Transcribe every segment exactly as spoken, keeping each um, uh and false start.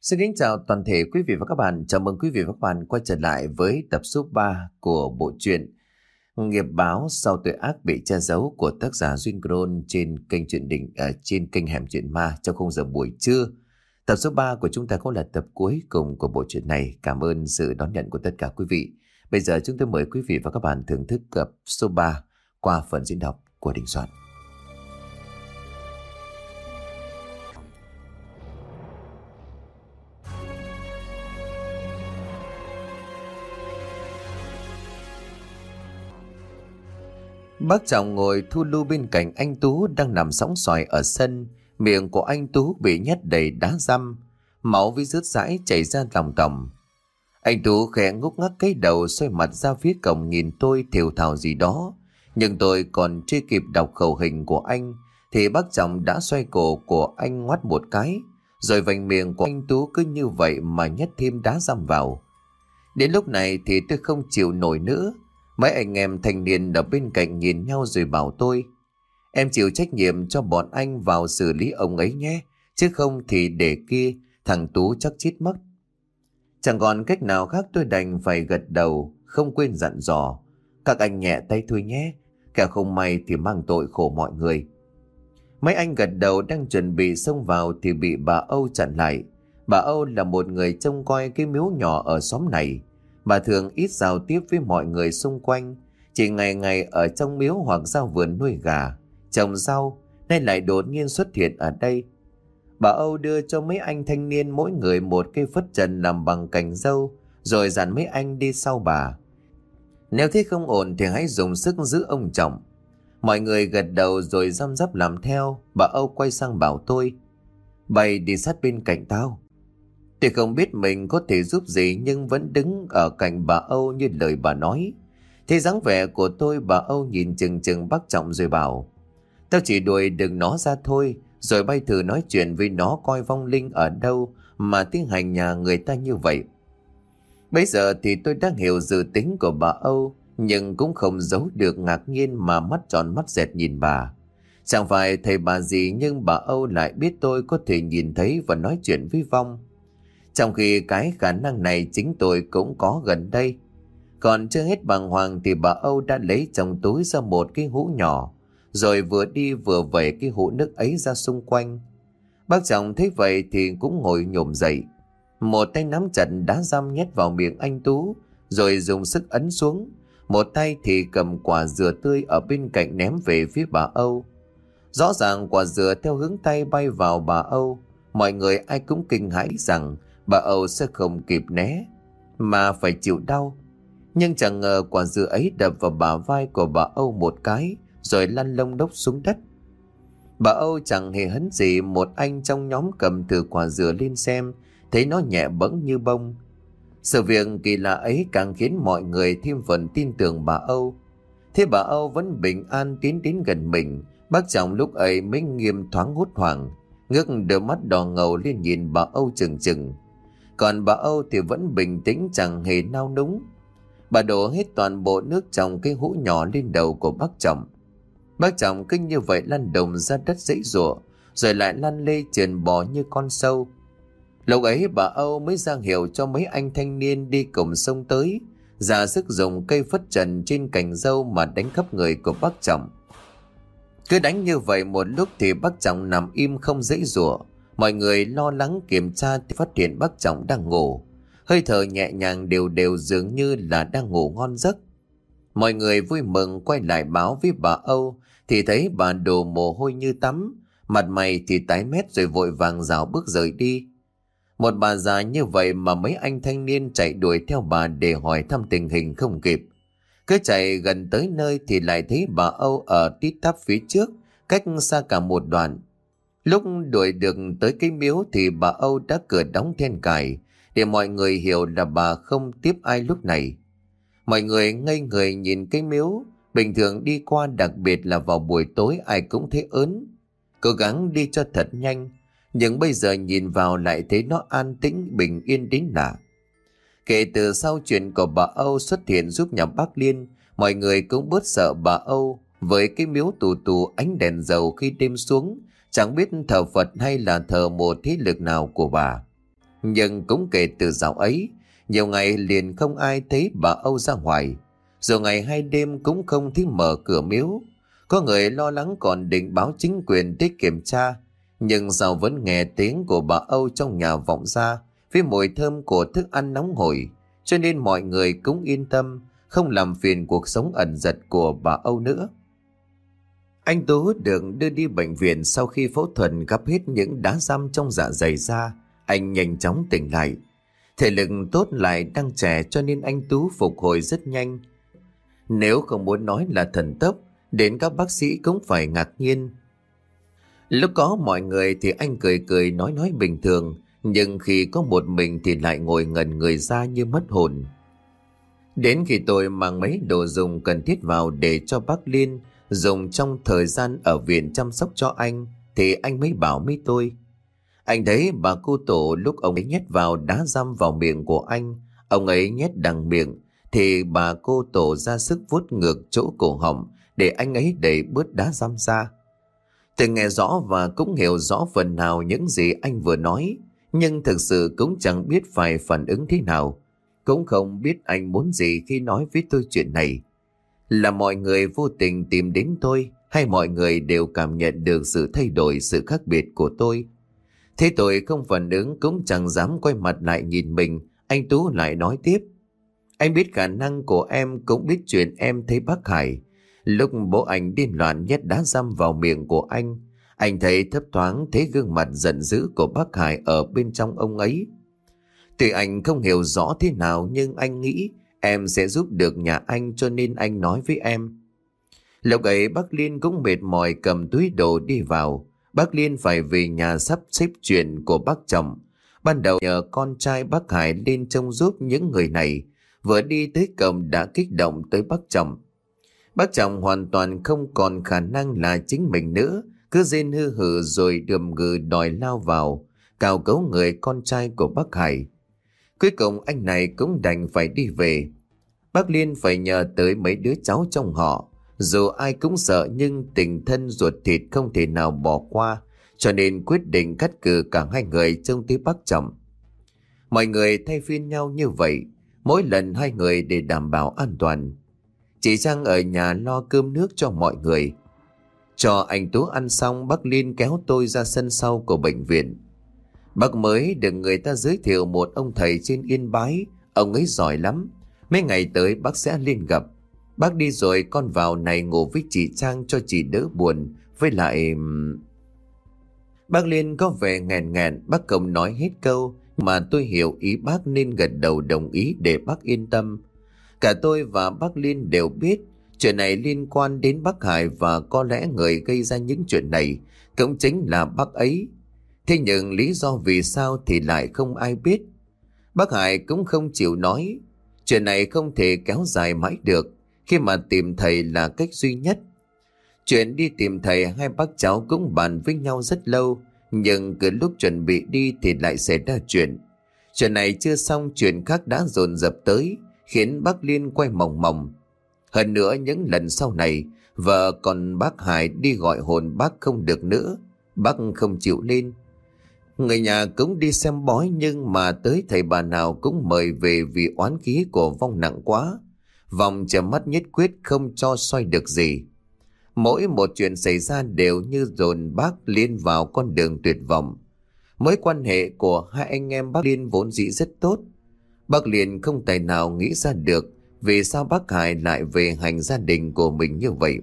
Xin kính chào toàn thể quý vị và các bạn. Chào mừng quý vị và các bạn quay trở lại với tập số ba của bộ truyện Nghiệp báo sau tội ác bị che giấu của tác giả Duyên Cron trên kênh truyện đỉnh ở trên kênh Hẻm Truyện Ma trong khung giờ buổi trưa. Tập số ba của chúng ta cũng là tập cuối cùng của bộ truyện này. Cảm ơn sự đón nhận của tất cả quý vị. Bây giờ chúng tôi mời quý vị và các bạn thưởng thức tập số ba qua phần diễn đọc của Đình Soạn. Bác Trọng ngồi thu lưu bên cạnh anh Tú đang nằm sóng xoài ở sân. Miệng của anh Tú bị nhét đầy đá dăm, máu với rớt rãi chảy ra lòng tòng. Anh Tú khẽ ngúc ngắc cái đầu, xoay mặt ra phía cổng nhìn tôi thều thào gì đó. Nhưng tôi còn chưa kịp đọc khẩu hình của anh thì bác Trọng đã xoay cổ của anh ngoắt một cái, rồi vành miệng của anh Tú cứ như vậy mà nhét thêm đá dăm vào. Đến lúc này thì tôi không chịu nổi nữa. Mấy anh em thanh niên ở bên cạnh nhìn nhau rồi bảo tôi: "Em chịu trách nhiệm cho bọn anh vào xử lý ông ấy nhé, chứ không thì để kia thằng Tú chắc chết mất." Chẳng còn cách nào khác, tôi đành phải gật đầu, không quên dặn dò: "Các anh nhẹ tay thôi nhé, kẻ không may thì mang tội khổ mọi người." Mấy anh gật đầu đang chuẩn bị xông vào thì bị bà Âu chặn lại. Bà Âu là một người trông coi cái miếu nhỏ ở xóm này. Bà thường ít giao tiếp với mọi người xung quanh, chỉ ngày ngày ở trong miếu hoặc ra vườn nuôi gà, trồng rau, nay lại đột nhiên xuất hiện ở đây. Bà Âu đưa cho mấy anh thanh niên mỗi người một cây phất trần làm bằng cành dâu, rồi dặn mấy anh đi sau bà: "Nếu thấy không ổn thì hãy dùng sức giữ ông Trọng." Mọi người gật đầu rồi răm rắp làm theo. Bà Âu quay sang bảo tôi: "Bày đi sát bên cạnh tao." Tôi không biết mình có thể giúp gì nhưng vẫn đứng ở cạnh bà Âu như lời bà nói. Thế dáng vẻ của tôi, bà Âu nhìn chừng chừng bác Trọng rồi bảo: "Tao chỉ đuổi đừng nó ra thôi, rồi bay thử nói chuyện với nó coi vong linh ở đâu mà tiến hành nhà người ta như vậy." Bây giờ thì tôi đã hiểu dự tính của bà Âu, nhưng cũng không giấu được ngạc nhiên mà mắt tròn mắt dẹt nhìn bà. Chẳng phải thầy bà gì nhưng bà Âu lại biết tôi có thể nhìn thấy và nói chuyện với vong, trong khi cái khả năng này chính tôi cũng có gần đây. Còn chưa hết bàng hoàng thì bà Âu đã lấy trong túi ra một cái hũ nhỏ, rồi vừa đi vừa vẩy cái hũ nước ấy ra xung quanh. Bác Trọng thấy vậy thì cũng ngồi nhổm dậy, một tay nắm chặt đá dăm nhét vào miệng anh Tú, rồi dùng sức ấn xuống. Một tay thì cầm quả dừa tươi ở bên cạnh ném về phía bà Âu. Rõ ràng quả dừa theo hướng tay bay vào bà Âu. Mọi người ai cũng kinh hãi rằng bà Âu sẽ không kịp né mà phải chịu đau. Nhưng chẳng ngờ quả dừa ấy đập vào bả vai của bà Âu một cái, rồi lăn lông đốc xuống đất. Bà Âu chẳng hề hấn gì. Một anh trong nhóm cầm thử quả dừa lên xem, thấy nó nhẹ bẫng như bông. Sự việc kỳ lạ ấy càng khiến mọi người thêm phần tin tưởng bà Âu. Thế bà Âu vẫn bình an tiến đến gần mình. Bác Trọng lúc ấy mới nghiêm thoáng hốt hoảng, ngước đôi mắt đỏ ngầu lên nhìn bà Âu chừng chừng. Còn bà Âu thì vẫn bình tĩnh, chẳng hề nao núng. Bà đổ hết toàn bộ nước trong cái hũ nhỏ lên đầu của bác Trọng. Bác Trọng cứ như vậy lăn đồng ra đất giãy giụa, rồi lại lăn lê trườn bò như con sâu. Lúc ấy bà Âu mới ra hiệu cho mấy anh thanh niên đi cùng sông tới, ra sức dùng cây phất trần trên cành dâu mà đánh khắp người của bác Trọng. Cứ đánh như vậy một lúc thì bác Trọng nằm im không giãy giụa. Mọi người lo lắng kiểm tra thì phát hiện bác Trọng đang ngủ, hơi thở nhẹ nhàng đều đều, dường như là đang ngủ ngon giấc. Mọi người vui mừng quay lại báo với bà Âu thì thấy bà đổ mồ hôi như tắm, mặt mày thì tái mét, rồi vội vàng rảo bước rời đi. Một bà già như vậy mà mấy anh thanh niên chạy đuổi theo bà để hỏi thăm tình hình không kịp. Cứ chạy gần tới nơi thì lại thấy bà Âu ở tít tắp phía trước, cách xa cả một đoạn. Lúc đuổi được tới cái miếu thì bà Âu đã cửa đóng then cài, để mọi người hiểu là bà không tiếp ai lúc này. Mọi người ngây người nhìn cái miếu. Bình thường đi qua, đặc biệt là vào buổi tối, ai cũng thấy ớn, cố gắng đi cho thật nhanh. Nhưng bây giờ nhìn vào lại thấy nó an tĩnh bình yên đến lạ. Kể từ sau chuyện của bà Âu xuất hiện giúp nhà bác Liên, mọi người cũng bớt sợ bà Âu. Với cái miếu tù tù ánh đèn dầu khi đêm xuống, chẳng biết thờ Phật hay là thờ một thế lực nào của bà. Nhưng cũng kể từ dạo ấy, nhiều ngày liền không ai thấy bà Âu ra ngoài. Rồi ngày hai đêm cũng không thấy mở cửa miếu. Có người lo lắng còn định báo chính quyền tới kiểm tra, nhưng sao vẫn nghe tiếng của bà Âu trong nhà vọng ra với mùi thơm của thức ăn nóng hổi, cho nên mọi người cũng yên tâm, không làm phiền cuộc sống ẩn dật của bà Âu nữa. Anh Tú được đưa đi bệnh viện sau khi phẫu thuật gắp hết những đá dăm trong dạ dày ra. Anh nhanh chóng tỉnh lại. Thể lực tốt lại đang trẻ cho nên anh Tú phục hồi rất nhanh. Nếu không muốn nói là thần tốc, đến các bác sĩ cũng phải ngạc nhiên. Lúc có mọi người thì anh cười cười nói nói bình thường, nhưng khi có một mình thì lại ngồi ngẩn người ra như mất hồn. Đến khi tôi mang mấy đồ dùng cần thiết vào để cho bác Liên dùng trong thời gian ở viện chăm sóc cho anh, thì anh mới bảo với tôi. Anh thấy bà cô Tổ lúc ông ấy nhét vào đá dăm vào miệng của anh, ông ấy nhét đằng miệng, thì bà cô Tổ ra sức vuốt ngược chỗ cổ họng để anh ấy đẩy bớt đá dăm ra. Tôi nghe rõ và cũng hiểu rõ phần nào những gì anh vừa nói, nhưng thực sự cũng chẳng biết phải phản ứng thế nào, cũng không biết anh muốn gì khi nói với tôi chuyện này. Là mọi người vô tình tìm đến tôi, hay mọi người đều cảm nhận được sự thay đổi, sự khác biệt của tôi? Thế tôi không phản ứng cũng chẳng dám quay mặt lại nhìn mình. Anh Tú lại nói tiếp. Anh biết khả năng của em, cũng biết chuyện em thấy bác Hải lúc bố anh điên loạn nhét đá dăm vào miệng của anh. Anh thấy thấp thoáng thấy gương mặt giận dữ của bác Hải ở bên trong ông ấy. Tuy anh không hiểu rõ thế nào, nhưng anh nghĩ em sẽ giúp được nhà anh, cho nên anh nói với em. Lúc ấy bác Liên cũng mệt mỏi cầm túi đồ đi vào. Bác Liên phải về nhà sắp xếp chuyện của bác chồng. Ban đầu nhờ con trai bác Hải lên trông giúp những người này, vừa đi tới cổng đã kích động tới bác chồng. Bác chồng hoàn toàn không còn khả năng là chính mình nữa, cứ rên hư hử rồi đườm gừ đòi lao vào, cào cấu người con trai của bác Hải. Cuối cùng anh này cũng đành phải đi về. Bác Liên phải nhờ tới mấy đứa cháu trong họ. Dù ai cũng sợ nhưng tình thân ruột thịt không thể nào bỏ qua, cho nên quyết định cắt cử cả hai người trông tới bác chồng. Mọi người thay phiên nhau như vậy, mỗi lần hai người để đảm bảo an toàn. Chị Trang ở nhà lo cơm nước cho mọi người. Cho anh Tú ăn xong, bác Liên kéo tôi ra sân sau của bệnh viện. Bác mới được người ta giới thiệu một ông thầy trên Yên Bái, ông ấy giỏi lắm. Mấy ngày tới bác sẽ lên gặp. Bác đi rồi con vào này ngủ với chị Trang cho chị đỡ buồn. Với lại... Bác Liên có vẻ nghẹn nghẹn, bác không nói hết câu, mà tôi hiểu ý bác nên gật đầu đồng ý để bác yên tâm. Cả tôi và bác Liên đều biết chuyện này liên quan đến bác Hải, và có lẽ người gây ra những chuyện này cũng chính là bác ấy. Thế nhưng lý do vì sao thì lại không ai biết. Bác Hải cũng không chịu nói. Chuyện này không thể kéo dài mãi được, khi mà tìm thầy là cách duy nhất. Chuyện đi tìm thầy hai bác cháu cũng bàn với nhau rất lâu, nhưng cứ lúc chuẩn bị đi thì lại xảy ra chuyện. Chuyện này chưa xong, chuyện khác đã dồn dập tới, khiến bác Liên quay mòng mòng. Hơn nữa những lần sau này, vợ còn bác Hải đi gọi hồn bác không được nữa, bác không chịu lên. Người nhà cũng đi xem bói, nhưng mà tới thầy bà nào cũng mời về vì oán khí của vong nặng quá. Vong chầm mắt nhất quyết không cho xoay được gì. Mỗi một chuyện xảy ra đều như dồn bác Liên vào con đường tuyệt vọng. Mối quan hệ của hai anh em bác Liên vốn dĩ rất tốt. Bác Liên không tài nào nghĩ ra được vì sao bác Hải lại về hành gia đình của mình như vậy.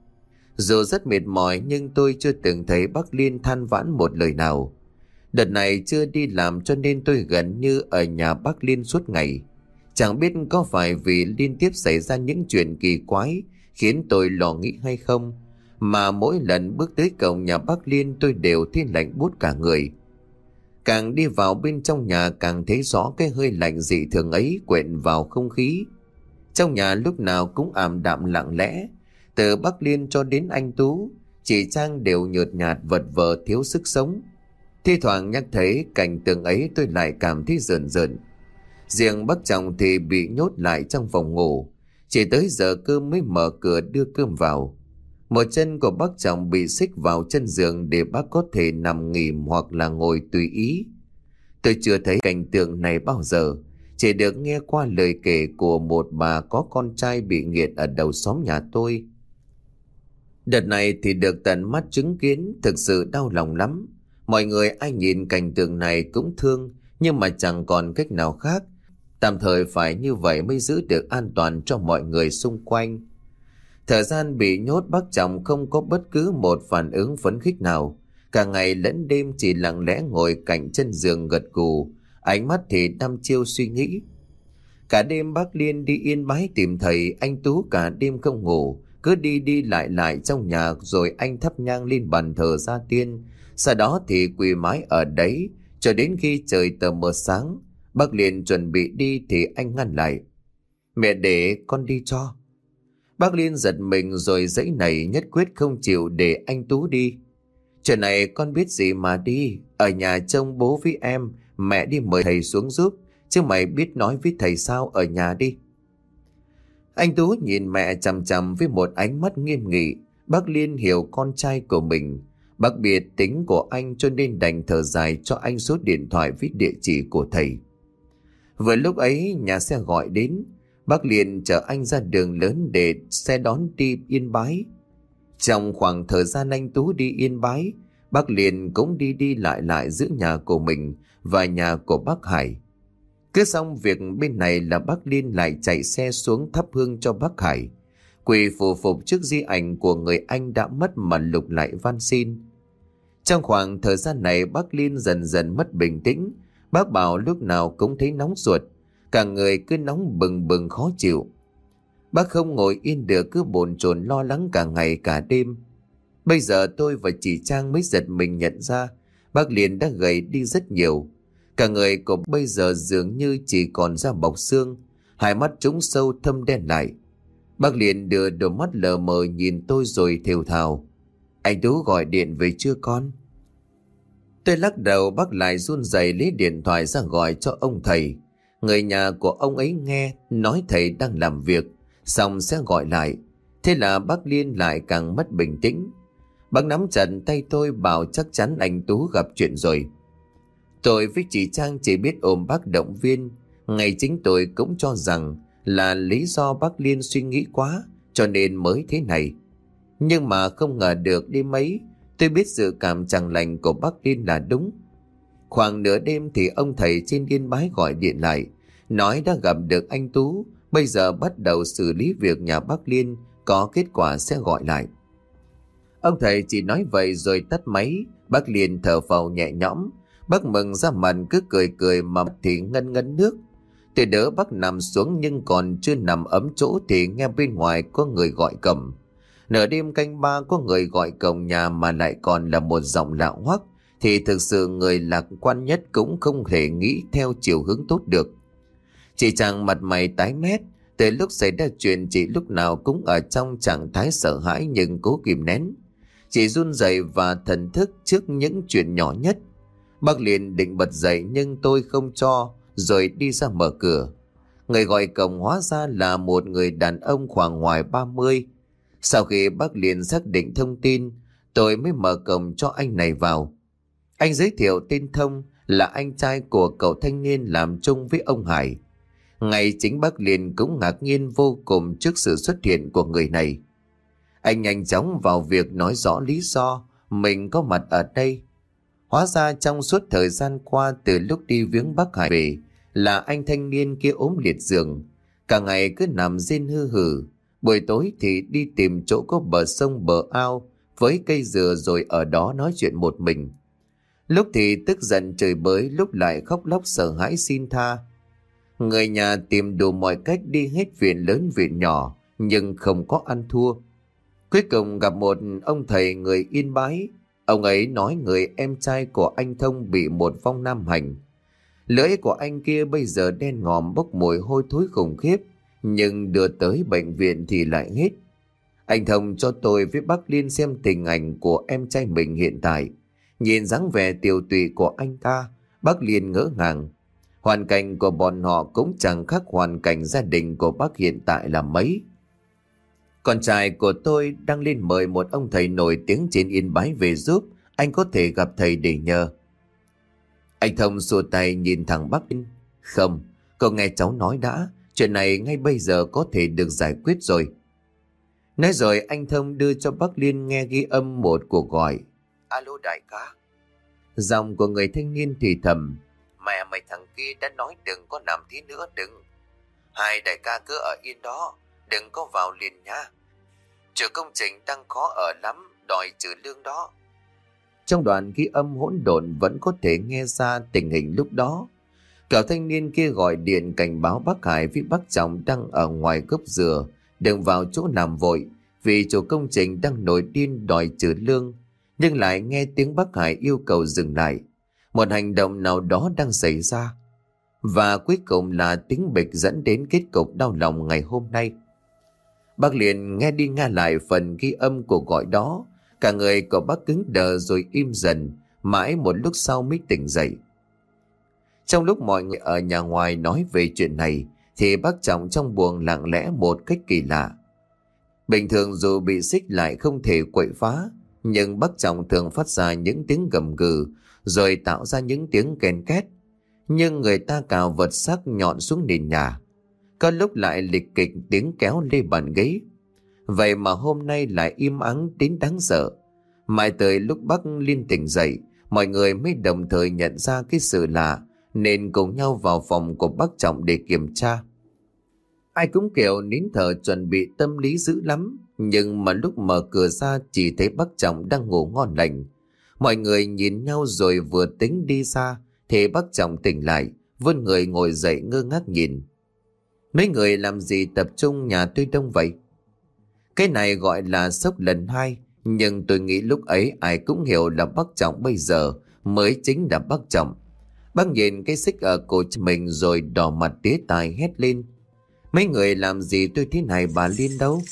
Dù rất mệt mỏi nhưng tôi chưa từng thấy bác Liên than vãn một lời nào. Đợt này chưa đi làm cho nên tôi gần như ở nhà bác Liên suốt ngày. Chẳng biết có phải vì liên tiếp xảy ra những chuyện kỳ quái khiến tôi lo nghĩ hay không, mà mỗi lần bước tới cổng nhà bác Liên tôi đều thấy lạnh buốt cả người. Càng đi vào bên trong nhà càng thấy rõ cái hơi lạnh dị thường ấy quện vào không khí. Trong nhà lúc nào cũng ảm đạm lặng lẽ. Từ bác Liên cho đến anh Tú, chị Trang đều nhợt nhạt vật vờ thiếu sức sống. Thi thoảng nhắc thấy cảnh tượng ấy tôi lại cảm thấy rợn rợn. Riêng bác chồng thì bị nhốt lại trong phòng ngủ, chỉ tới giờ cơm mới mở cửa đưa cơm vào. Một chân của bác chồng bị xích vào chân giường để bác có thể nằm nghỉ hoặc là ngồi tùy ý. Tôi chưa thấy cảnh tượng này bao giờ, chỉ được nghe qua lời kể của một bà có con trai bị nghiện ở đầu xóm nhà tôi. Đợt này thì được tận mắt chứng kiến, thực sự đau lòng lắm. Mọi người ai nhìn cảnh tượng này cũng thương, nhưng mà chẳng còn cách nào khác. Tạm thời phải như vậy mới giữ được an toàn cho mọi người xung quanh. Thời gian bị nhốt, bác Trọng không có bất cứ một phản ứng phấn khích nào. Cả ngày lẫn đêm chỉ lặng lẽ ngồi cạnh chân giường gật gù, ánh mắt thì đăm chiêu suy nghĩ. Cả đêm bác Liên đi Yên Bái tìm thầy, anh Tú cả đêm không ngủ, cứ đi đi lại lại trong nhà, rồi anh thắp nhang lên bàn thờ gia tiên. Sau đó thì quỳ mái ở đấy cho đến khi trời tờ mờ sáng. Bác Liên chuẩn bị đi thì anh ngăn lại. Mẹ để con đi cho. Bác Liên giật mình rồi giãy nảy, nhất quyết không chịu để anh Tú đi. Chuyện này con biết gì mà đi, ở nhà trông bố với em, mẹ đi mời thầy xuống giúp, chứ mày biết nói với thầy sao, ở nhà đi. Anh Tú nhìn mẹ chằm chằm với một ánh mắt nghiêm nghị. Bác Liên hiểu con trai của mình, bác biết tính của anh cho nên đành thở dài cho anh số điện thoại với địa chỉ của thầy. Vừa lúc ấy nhà xe gọi đến, bác Liên chở anh ra đường lớn để xe đón đi Yên Bái. Trong khoảng thời gian anh Tú đi Yên Bái, bác Liên cũng đi đi lại lại giữa nhà của mình và nhà của bác Hải. Cứ xong việc bên này là bác Liên lại chạy xe xuống thắp hương cho bác Hải, quỳ phù phục trước di ảnh của người anh đã mất mà lục lại van xin. Trong khoảng thời gian này bác Liên dần dần mất bình tĩnh. Bác bảo lúc nào cũng thấy nóng ruột, cả người cứ nóng bừng bừng khó chịu. Bác không ngồi yên được, cứ bồn chồn lo lắng cả ngày cả đêm. Bây giờ tôi và chị Trang mới giật mình nhận ra bác Liên đã gầy đi rất nhiều. Cả người của bây giờ dường như chỉ còn da bọc xương, hai mắt trũng sâu thâm đen lại. Bác Liên đưa đôi mắt lờ mờ nhìn tôi rồi thều thào. Anh Tú gọi điện về chưa con? Tôi lắc đầu, bác lại run rẩy lấy điện thoại ra gọi cho ông thầy. Người nhà của ông ấy nghe nói thầy đang làm việc, xong sẽ gọi lại. Thế là bác Liên lại càng mất bình tĩnh. Bác nắm chặt tay tôi bảo chắc chắn anh Tú gặp chuyện rồi. Tôi với chị Trang chỉ biết ôm bác động viên. Ngày chính tôi cũng cho rằng là lý do bác Liên suy nghĩ quá cho nên mới thế này. Nhưng mà không ngờ được đêm ấy tôi biết dự cảm chẳng lành của bác Liên là đúng. Khoảng nửa đêm thì ông thầy trên Yên Bái gọi điện lại, nói đã gặp được anh Tú, bây giờ bắt đầu xử lý việc nhà bác Liên, có kết quả sẽ gọi lại. Ông thầy chỉ nói vậy rồi tắt máy. Bác Liên thở phào nhẹ nhõm. Bác mừng ra mặt cứ cười cười mà thì ngân ngân nước. Tôi đỡ bác nằm xuống nhưng còn chưa nằm ấm chỗ thì nghe bên ngoài có người gọi cầm. Nửa đêm canh ba có người gọi cổng nhà mà lại còn là một giọng lạ hoắc, thì thực sự người lạc quan nhất cũng không thể nghĩ theo chiều hướng tốt được. Chị Trang mặt mày tái mét. Từ lúc xảy ra chuyện chị lúc nào cũng ở trong trạng thái sợ hãi nhưng cố kìm nén. Chị run rẩy và thần thức trước những chuyện nhỏ nhất. Bác liền định bật dậy nhưng tôi không cho, rồi đi ra mở cửa. Người gọi cổng hóa ra là một người đàn ông khoảng ngoài ba mươi. Sau khi bác liền xác định thông tin, tôi mới mở cổng cho anh này vào. Anh giới thiệu tên Thông là anh trai của cậu thanh niên làm chung với ông Hải. Ngay chính bác liền cũng ngạc nhiên vô cùng trước sự xuất hiện của người này. Anh nhanh chóng vào việc nói rõ lý do mình có mặt ở đây. Hóa ra trong suốt thời gian qua từ lúc đi viếng bác Hải về là anh thanh niên kia ốm liệt giường, cả ngày cứ nằm rên hư hử. Buổi tối thì đi tìm chỗ có bờ sông bờ ao với cây dừa rồi ở đó nói chuyện một mình. Lúc thì tức giận chửi bới, lúc lại khóc lóc sợ hãi xin tha. Người nhà tìm đủ mọi cách đi hết viện lớn viện nhỏ nhưng không có ăn thua. Cuối cùng gặp một ông thầy người Yên Bái. Ông ấy nói người em trai của anh Thông bị một vong nam hành. Lưỡi của anh kia bây giờ đen ngòm bốc mùi hôi thối khủng khiếp, nhưng đưa tới bệnh viện thì lại hết. Anh Thông cho tôi với bác Liên xem tình ảnh của em trai mình hiện tại. Nhìn dáng vẻ tiều tụy của anh ta, bác Liên ngỡ ngàng. Hoàn cảnh của bọn họ cũng chẳng khác hoàn cảnh gia đình của bác hiện tại là mấy. Con trai của tôi đang lên mời một ông thầy nổi tiếng trên Yên Bái về giúp, anh có thể gặp thầy để nhờ. Anh Thông xua tay nhìn thẳng Bắc Liên. Không, cậu nghe cháu nói đã, chuyện này ngay bây giờ có thể được giải quyết rồi. Nói rồi anh Thông đưa cho Bắc Liên nghe ghi âm một cuộc gọi. Alo đại ca. Giọng của người thanh niên thì thầm. Mẹ mày thằng kia đã nói đừng có làm thế nữa, đừng. Hai đại ca cứ ở yên đó, đừng có vào liền nha. Chủ công trình đang khó ở lắm, đòi trừ lương đó. Trong đoạn ghi âm hỗn độn vẫn có thể nghe ra tình hình lúc đó. Cậu thanh niên kia gọi điện cảnh báo bác Hải với bác Trọng đang ở ngoài gốc dừa, đừng vào chỗ làm vội, vì chủ công trình đang nổi điên đòi trừ lương, nhưng lại nghe tiếng bác Hải yêu cầu dừng lại. Một hành động nào đó đang xảy ra. Và cuối cùng là tiếng bịch dẫn đến kết cục đau lòng ngày hôm nay. Bác liền nghe đi nghe lại phần ghi âm của gọi đó. Cả người của bác cứng đờ rồi im dần, mãi một lúc sau mới tỉnh dậy. Trong lúc mọi người ở nhà ngoài nói về chuyện này, thì bác Trọng trong buồng lặng lẽ một cách kỳ lạ. Bình thường dù bị xích lại không thể quậy phá, nhưng bác Trọng thường phát ra những tiếng gầm gừ, rồi tạo ra những tiếng ken két. Nhưng người ta cào vật sắc nhọn xuống nền nhà. Có lúc lại lịch kịch tiếng kéo lê bàn ghế. Vậy mà hôm nay lại im ắng đến đáng sợ. Mãi tới lúc bác Liên tỉnh dậy, mọi người mới đồng thời nhận ra cái sự lạ, nên cùng nhau vào phòng của bác Trọng để kiểm tra. Ai cũng kiểu nín thở chuẩn bị tâm lý dữ lắm, nhưng mà lúc mở cửa ra chỉ thấy bác Trọng đang ngủ ngon lành. Mọi người nhìn nhau rồi vừa tính đi xa thì bác Trọng tỉnh lại, vươn người ngồi dậy ngơ ngác nhìn. Mấy người làm gì tập trung nhà tôi đông vậy? Cái này gọi là sốc lần hai, nhưng tôi nghĩ lúc ấy ai cũng hiểu là bác Trọng bây giờ mới chính là bác Trọng. Bác nhìn cái xích ở cổ mình rồi đỏ mặt tía tai hét lên. Mấy người làm gì tôi thế này bà Liên đâu?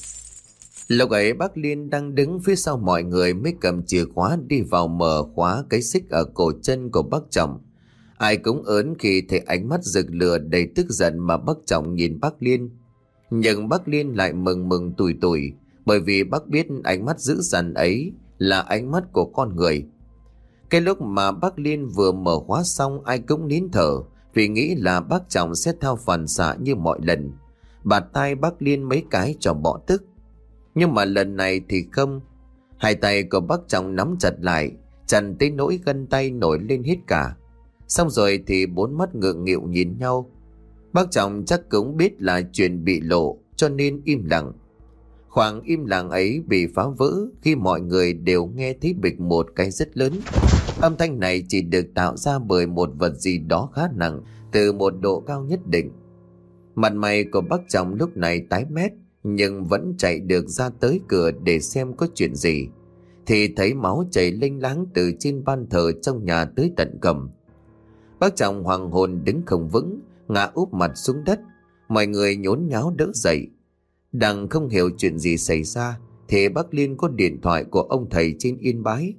Lúc ấy bác Liên đang đứng phía sau mọi người mới cầm chìa khóa đi vào mở khóa cái xích ở cổ chân của bác Trọng. Ai cũng ớn khi thấy ánh mắt rực lửa đầy tức giận mà bác Trọng nhìn bác Liên. Nhưng bác Liên lại mừng mừng tủi tủi, bởi vì bác biết ánh mắt dữ dằn ấy là ánh mắt của con người. Cái lúc mà bác Liên vừa mở khóa xong ai cũng nín thở, vì nghĩ là bác Trọng sẽ theo phản xạ như mọi lần, bạt tay bác Liên mấy cái cho bỏ tức. Nhưng mà lần này thì không. Hai tay của bác Trọng nắm chặt lại, chằn tới nỗi gân tay nổi lên hết cả. Xong rồi thì bốn mắt ngượng nghịu nhìn nhau. Bác Trọng chắc cũng biết là chuyện bị lộ, cho nên im lặng. Khoảng im lặng ấy bị phá vỡ khi mọi người đều nghe thấy bịch một cái rất lớn. Âm thanh này chỉ được tạo ra bởi một vật gì đó khá nặng từ một độ cao nhất định. Mặt mày của bác Trọng lúc này tái mét, nhưng vẫn chạy được ra tới cửa để xem có chuyện gì. Thì thấy máu chảy lênh láng từ trên ban thờ trong nhà tới tận cầm. Bác Trọng hoàng hồn đứng không vững, ngã úp mặt xuống đất. Mọi người nhốn nháo đỡ dậy. Đang không hiểu chuyện gì xảy ra thì bác Liên có điện thoại của ông thầy trên Yên Bái.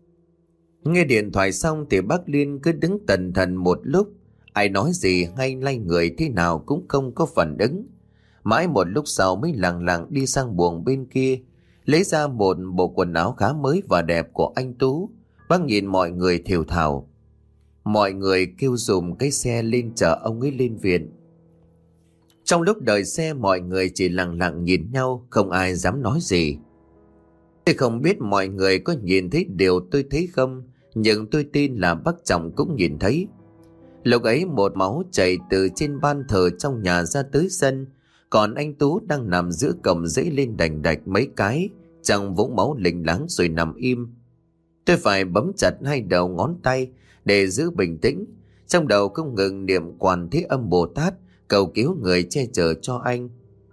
Nghe điện thoại xong thì bác Liên cứ đứng tần thần một lúc. Ai nói gì hay lay người thế nào cũng không có phản ứng. Mãi một lúc sau mới lặng lặng đi sang buồng bên kia, lấy ra một bộ quần áo khá mới và đẹp của anh Tú. Bác nhìn mọi người thều thào. Mọi người kêu dùm cái xe lên chở ông ấy lên viện. Trong lúc đợi xe mọi người chỉ lặng lặng nhìn nhau, không ai dám nói gì. Tôi không biết mọi người có nhìn thấy điều tôi thấy không, nhưng tôi tin là bác Trọng cũng nhìn thấy. Lúc ấy một máu chảy từ trên ban thờ trong nhà ra tới sân, còn anh Tú đang nằm giữa cổng dãy lên đành đạch mấy cái trong vũng máu lình láng rồi nằm im. Tôi phải bấm chặt hai đầu ngón tay để giữ bình tĩnh, trong đầu không ngừng niệm Quan Thế Âm Bồ Tát, cầu cứu người che chở cho anh.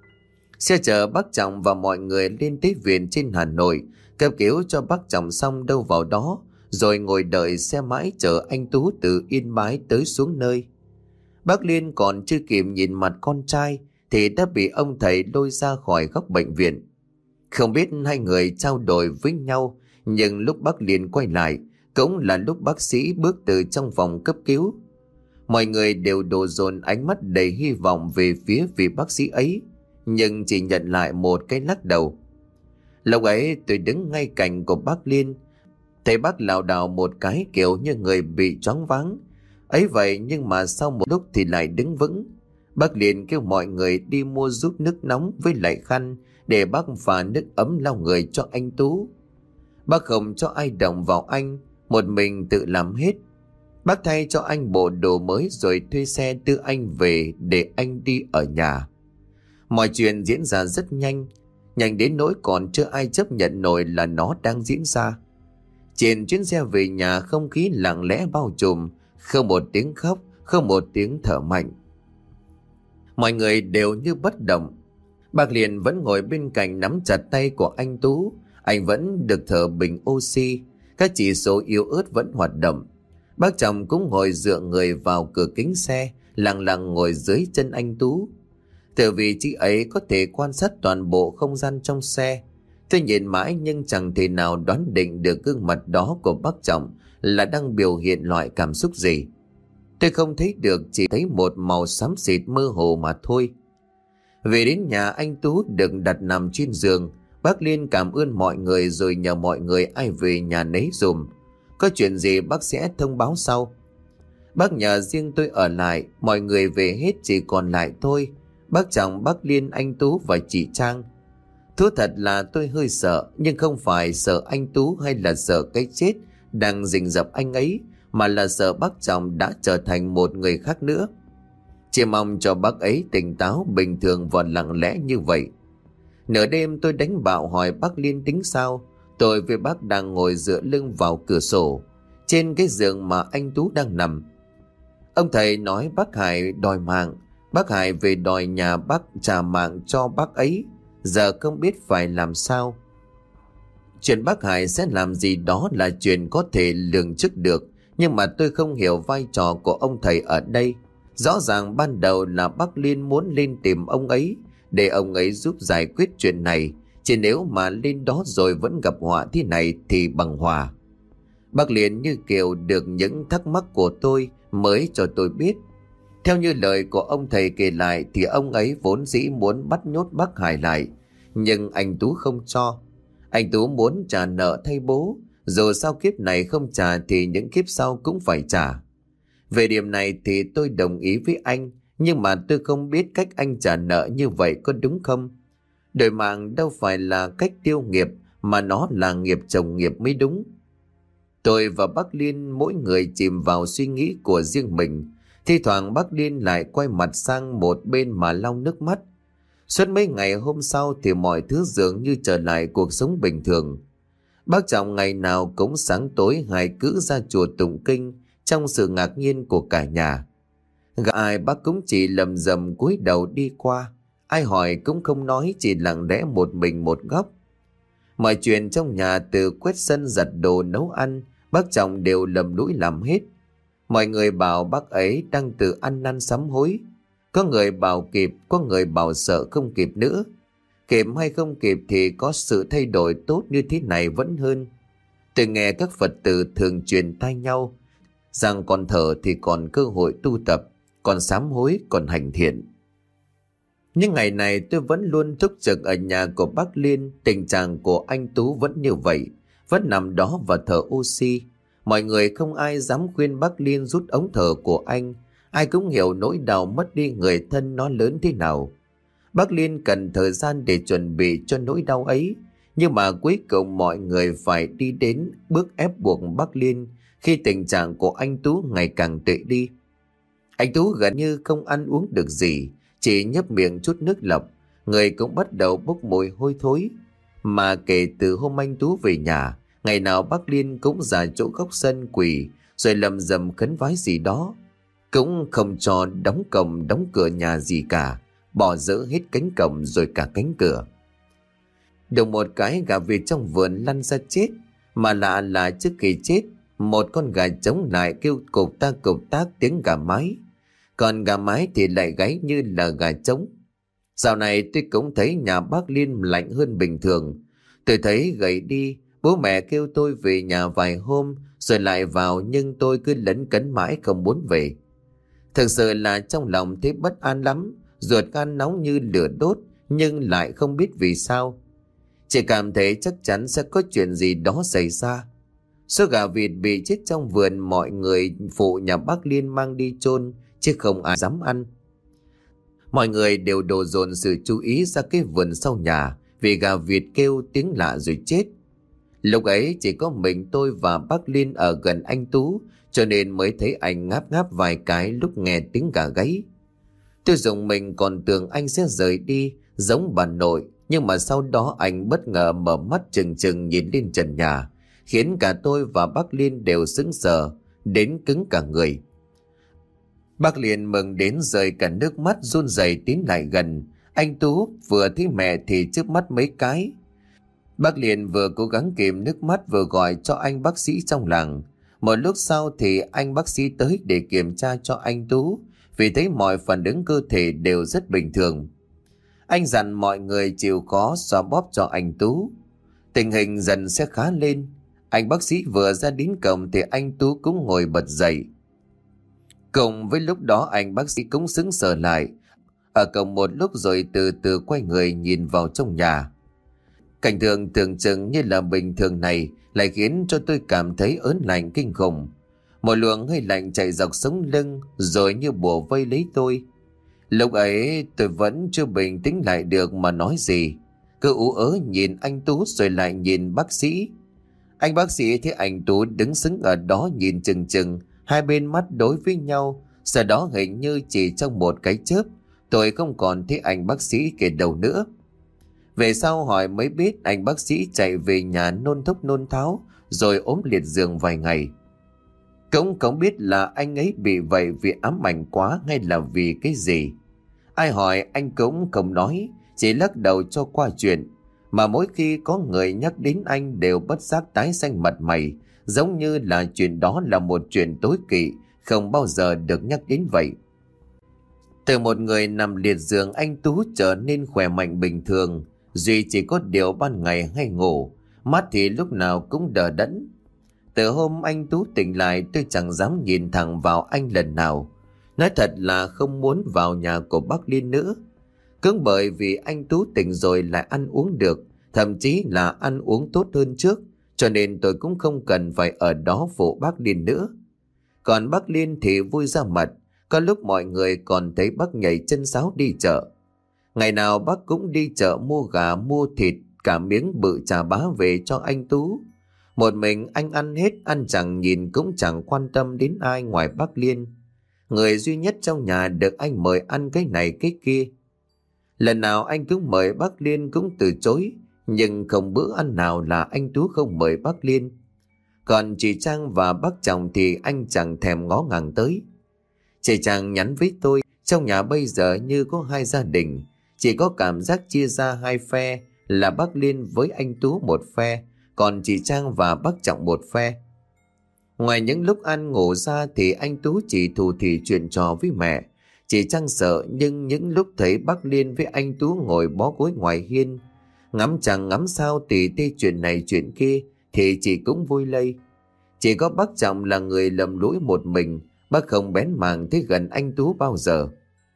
Xe chở bác Trọng và mọi người lên tới viện trên Hà Nội, cấp cứu cho bác Trọng xong đâu vào đó, rồi ngồi đợi xe mãi chở anh Tú từ Yên Bái tới xuống nơi. Bác Liên còn chưa kịp nhìn mặt con trai thì đã bị ông thầy lôi ra khỏi góc bệnh viện. Không biết hai người trao đổi với nhau, nhưng lúc bác Liên quay lại cũng là lúc bác sĩ bước từ trong phòng cấp cứu. Mọi người đều đổ dồn ánh mắt đầy hy vọng về phía vị bác sĩ ấy, nhưng chỉ nhận lại một cái lắc đầu. Lúc ấy tôi đứng ngay cạnh của bác Liên. Thấy bác lảo đảo một cái kiểu như người bị choáng váng. Ấy vậy nhưng mà sau một lúc thì lại đứng vững. Bác liền kêu mọi người đi mua giúp nước nóng với lại khăn để bác pha nước ấm lau người cho anh Tú. Bác không cho ai động vào anh, một mình tự làm hết. Bác thay cho anh bộ đồ mới rồi thuê xe đưa anh về để anh đi ở nhà. Mọi chuyện diễn ra rất nhanh, nhanh đến nỗi còn chưa ai chấp nhận nổi là nó đang diễn ra. Trên chuyến xe về nhà, không khí lặng lẽ bao trùm, không một tiếng khóc, không một tiếng thở mạnh. Mọi người đều như bất động. Bác liền vẫn ngồi bên cạnh nắm chặt tay của anh Tú. Anh vẫn được thở bình oxy, các chỉ số yếu ớt vẫn hoạt động. Bác chồng cũng ngồi dựa người vào cửa kính xe, lặng lặng ngồi dưới chân anh Tú. Từ vị trí ấy có thể quan sát toàn bộ không gian trong xe. Tôi nhìn mãi nhưng chẳng thể nào đoán định được gương mặt đó của bác chồng là đang biểu hiện loại cảm xúc gì. Tôi không thấy được, chỉ thấy một màu xám xịt mơ hồ mà thôi. Về đến nhà, anh Tú được đặt nằm trên giường. Bác Liên cảm ơn mọi người rồi nhờ mọi người ai về nhà nấy dùm. Có chuyện gì bác sẽ thông báo sau. Bác nhờ riêng tôi ở lại, mọi người về hết chỉ còn lại tôi, bác chồng, bác Liên, anh Tú và chị Trang. Thú thật là tôi hơi sợ, nhưng không phải sợ anh Tú hay là sợ cái chết đang rình rập anh ấy, mà là sợ bác chồng đã trở thành một người khác nữa. Chỉ mong cho bác ấy tỉnh táo, bình thường và lặng lẽ như vậy. Nửa đêm tôi đánh bạo hỏi bác Liên tính sao. Tôi với bác đang ngồi dựa lưng vào cửa sổ, trên cái giường mà anh Tú đang nằm. Ông thầy nói bác Hải đòi mạng. Bác Hải về đòi nhà bác trả mạng cho bác ấy. Giờ không biết phải làm sao. Chuyện bác Hải sẽ làm gì đó là chuyện có thể lường trước được, nhưng mà tôi không hiểu vai trò của ông thầy ở đây. Rõ ràng ban đầu là bác Liên muốn lên tìm ông ấy để ông ấy giúp giải quyết chuyện này. Chỉ nếu mà lên đó rồi vẫn gặp họa thế này thì bằng hòa. Bác Liên như kiểu được những thắc mắc của tôi mới cho tôi biết. Theo như lời của ông thầy kể lại thì ông ấy vốn dĩ muốn bắt nhốt bác Hải lại, nhưng anh Tú không cho. Anh Tú muốn trả nợ thay bố, dù sao kiếp này không trả thì những kiếp sau cũng phải trả. Về điểm này thì tôi đồng ý với anh, nhưng mà tôi không biết cách anh trả nợ như vậy có đúng không. Đổi mạng đâu phải là cách tiêu nghiệp, mà nó là nghiệp chồng nghiệp mới đúng. Tôi và bác Liên mỗi người chìm vào suy nghĩ của riêng mình. Thi thoảng bác Liên lại quay mặt sang một bên mà lau nước mắt. Suốt mấy ngày hôm sau thì mọi thứ dường như trở lại cuộc sống bình thường. Bác chồng ngày nào cũng sáng tối hay cứ ra chùa tụng kinh trong sự ngạc nhiên của cả nhà. Gặp ai bác cũng chỉ lầm rầm cúi đầu đi qua. Ai hỏi cũng không nói, chỉ lặng lẽ một mình một góc. Mọi chuyện trong nhà từ quét sân, giặt đồ, nấu ăn, bác chồng đều lầm lũi làm hết. Mọi người bảo bác ấy đang tự ăn năn sám hối. Có người bảo kịp, có người bảo sợ không kịp nữa. Kịp hay không kịp thì có sự thay đổi tốt như thế này vẫn hơn. Tôi nghe các Phật tử thường truyền tai nhau rằng còn thở thì còn cơ hội tu tập, còn sám hối, còn hành thiện. Nhưng ngày này tôi vẫn luôn túc trực ở nhà của bác Liên. Tình trạng của anh Tú vẫn như vậy, vẫn nằm đó và thở oxy. Mọi người không ai dám khuyên bác Liên rút ống thở của anh. Ai cũng hiểu nỗi đau mất đi người thân nó lớn thế nào. Bác Liên cần thời gian để chuẩn bị cho nỗi đau ấy. Nhưng mà cuối cùng mọi người phải đi đến bước ép buộc bác Liên khi tình trạng của anh Tú ngày càng tệ đi. Anh Tú gần như không ăn uống được gì, chỉ nhấp miệng chút nước lọc, người cũng bắt đầu bốc mùi hôi thối. Mà kể từ hôm anh Tú về nhà, ngày nào bác Liên cũng ra chỗ góc sân quỳ rồi lầm rầm khấn vái gì đó, cũng không cho đóng cổng đóng cửa nhà gì cả, bỏ dỡ hết cánh cổng rồi cả cánh cửa. Được một cái gà vịt trong vườn lăn ra chết, mà lạ là trước khi chết, một con gà trống lại kêu cục ta cục tác tiếng gà mái, còn gà mái thì lại gáy như là gà trống. Dạo này tôi cũng thấy nhà bác Liên lạnh hơn bình thường. Tôi thấy gầy đi, bố mẹ kêu tôi về nhà vài hôm rồi lại vào, nhưng tôi cứ lấn cấn mãi không muốn về. Thực sự là trong lòng thấy bất an lắm, ruột gan nóng như lửa đốt, nhưng lại không biết vì sao. Chỉ cảm thấy chắc chắn sẽ có chuyện gì đó xảy ra. Số gà vịt bị chết trong vườn mọi người phụ nhà bác Liên mang đi chôn, chứ không ai dám ăn. Mọi người đều đổ dồn sự chú ý ra cái vườn sau nhà, vì gà vịt kêu tiếng lạ rồi chết. Lúc ấy chỉ có mình tôi và bác Liên ở gần anh Tú, cho nên mới thấy anh ngáp ngáp vài cái lúc nghe tiếng gà gáy. Tôi dùng mình còn tưởng anh sẽ rời đi giống bà nội, nhưng mà sau đó anh bất ngờ mở mắt trừng trừng nhìn lên trần nhà, khiến cả tôi và bác Liên đều sững sờ đến cứng cả người. Bác Liên mừng đến rơi cả nước mắt, run rẩy tiến lại gần. Anh Tú vừa thấy mẹ thì chớp mắt mấy cái. Bác Liên vừa cố gắng kìm nước mắt vừa gọi cho anh bác sĩ trong làng. Một lúc sau thì anh bác sĩ tới để kiểm tra cho anh Tú, vì thấy mọi phản ứng cơ thể đều rất bình thường. Anh dặn mọi người chịu khó xoa bóp cho anh Tú. Tình hình dần sẽ khá lên. Anh bác sĩ vừa ra đến cổng thì anh Tú cũng ngồi bật dậy. Cùng với lúc đó anh bác sĩ cũng sững sờ lại ở cổng một lúc rồi từ từ quay người nhìn vào trong nhà. Cảnh tượng tưởng chừng như là bình thường này lại khiến cho tôi cảm thấy ớn lạnh kinh khủng. Một luồng hơi lạnh chạy dọc sống lưng rồi như bùa vây lấy tôi. Lúc ấy tôi vẫn chưa bình tĩnh lại được mà nói gì. Cứ ú ớ nhìn anh Tú rồi lại nhìn bác sĩ. Anh bác sĩ thấy anh Tú đứng sững ở đó nhìn chừng chừng, hai bên mắt đối với nhau. Sau đó hình như chỉ trong một cái chớp tôi không còn thấy anh bác sĩ kể đầu nữa. Về sau hỏi mới biết anh bác sĩ chạy về nhà nôn thốc nôn tháo rồi ốm liệt giường vài ngày. Cũng không biết là anh ấy bị vậy vì ám ảnh quá hay là vì cái gì. Ai hỏi anh cũng không nói, chỉ lắc đầu cho qua chuyện. Mà mỗi khi có người nhắc đến anh đều bất giác tái xanh mặt mày, giống như là chuyện đó là một chuyện tối kỵ, không bao giờ được nhắc đến vậy. Từ một người nằm liệt giường, anh Tú trở nên khỏe mạnh bình thường. Duy chỉ có điều ban ngày hay ngủ, mắt thì lúc nào cũng đờ đẫn. Từ hôm anh Tú tỉnh lại tôi chẳng dám nhìn thẳng vào anh lần nào. Nói thật là không muốn vào nhà của bác Liên nữa. Cứ bởi vì anh Tú tỉnh rồi lại ăn uống được, thậm chí là ăn uống tốt hơn trước, cho nên tôi cũng không cần phải ở đó phụ bác Liên nữa. Còn bác Liên thì vui ra mặt, có lúc mọi người còn thấy bác nhảy chân sáo đi chợ. Ngày nào bác cũng đi chợ mua gà mua thịt, cả miếng bự chà bá về cho anh Tú. Một mình anh ăn hết, ăn chẳng nhìn cũng chẳng quan tâm đến ai ngoài bác Liên. Người duy nhất trong nhà được anh mời ăn cái này cái kia. Lần nào anh cũng mời bác Liên cũng từ chối, nhưng không bữa ăn nào là anh Tú không mời bác Liên. Còn chị Trang và bác chồng thì anh chẳng thèm ngó ngàng tới. Chị Trang nhắn với tôi, trong nhà bây giờ như có hai gia đình, chỉ có cảm giác chia ra hai phe, là bác Liên với anh Tú một phe, còn chị Trang và bác Trọng một phe. Ngoài những lúc ăn ngủ ra thì anh Tú chỉ thủ thỉ chuyện trò với mẹ. Chị Trang sợ, nhưng những lúc thấy bác Liên với anh Tú ngồi bó gối ngoài hiên, ngắm chẳng ngắm sao tỉ tê chuyện này chuyện kia, thì chị cũng vui lây. Chỉ có bác Trọng là người lầm lũi một mình, bác không bén mảng tới gần anh Tú bao giờ.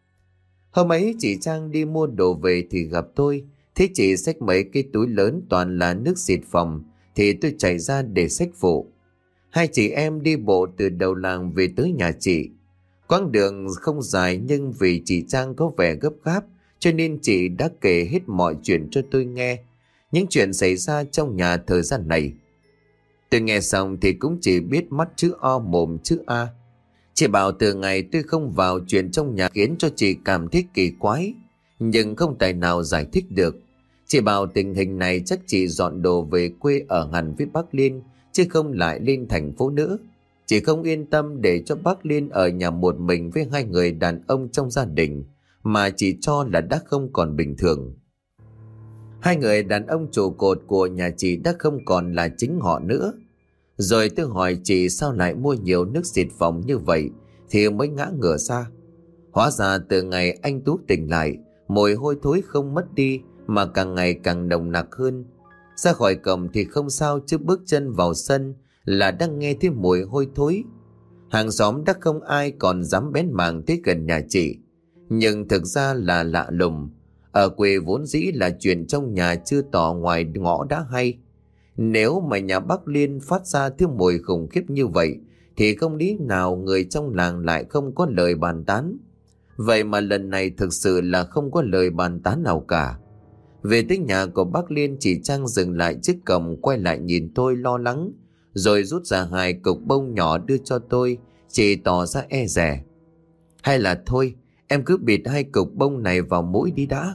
Hôm ấy chị Trang đi mua đồ về thì gặp tôi. Thấy chị xách mấy cái túi lớn toàn là nước xịt phòng thì tôi chạy ra để xách phụ. Hai chị em đi bộ từ đầu làng về tới nhà chị. Quãng đường không dài, nhưng vì chị Trang có vẻ gấp gáp cho nên chị đã kể hết mọi chuyện cho tôi nghe, những chuyện xảy ra trong nhà thời gian này. Tôi nghe xong thì cũng chỉ biết mắt chữ O mồm chữ A. Chị bảo từ ngày tôi không vào chuyện trong nhà khiến cho chị cảm thấy kỳ quái, nhưng không tài nào giải thích được. Chị bảo tình hình này chắc chị dọn đồ về quê ở hẳn với bác Liên, chứ không lại lên thành phố nữa. Chị không yên tâm để cho bác Liên ở nhà một mình với hai người đàn ông trong gia đình, mà chị cho là đã không còn bình thường. Hai người đàn ông trụ cột của nhà chị đã không còn là chính họ nữa. Rồi tôi hỏi chị sao lại mua nhiều nước xịt phòng như vậy thì mới ngã ngửa ra. Hóa ra từ ngày anh Tú tỉnh lại, mùi hôi thối không mất đi mà càng ngày càng nồng nặc hơn. Ra khỏi cổng thì không sao, chứ bước chân vào sân là đang nghe thấy mùi hôi thối. Hàng xóm đã không ai còn dám bén mảng tới gần nhà chị. Nhưng thực ra là lạ lùng. Ở quê vốn dĩ là chuyện trong nhà chưa tỏ ngoài ngõ đã hay. Nếu mà nhà bác Liên phát ra thứ mùi khủng khiếp như vậy thì không lý nào người trong làng lại không có lời bàn tán. Vậy mà lần này thực sự là không có lời bàn tán nào cả. Về tới nhà của bác Liên, chị Trang dừng lại chiếc cổng, quay lại nhìn tôi lo lắng, rồi rút ra hai cục bông nhỏ đưa cho tôi. Chị tỏ ra e dè. Hay là thôi, em cứ bịt hai cục bông này vào mũi đi đã.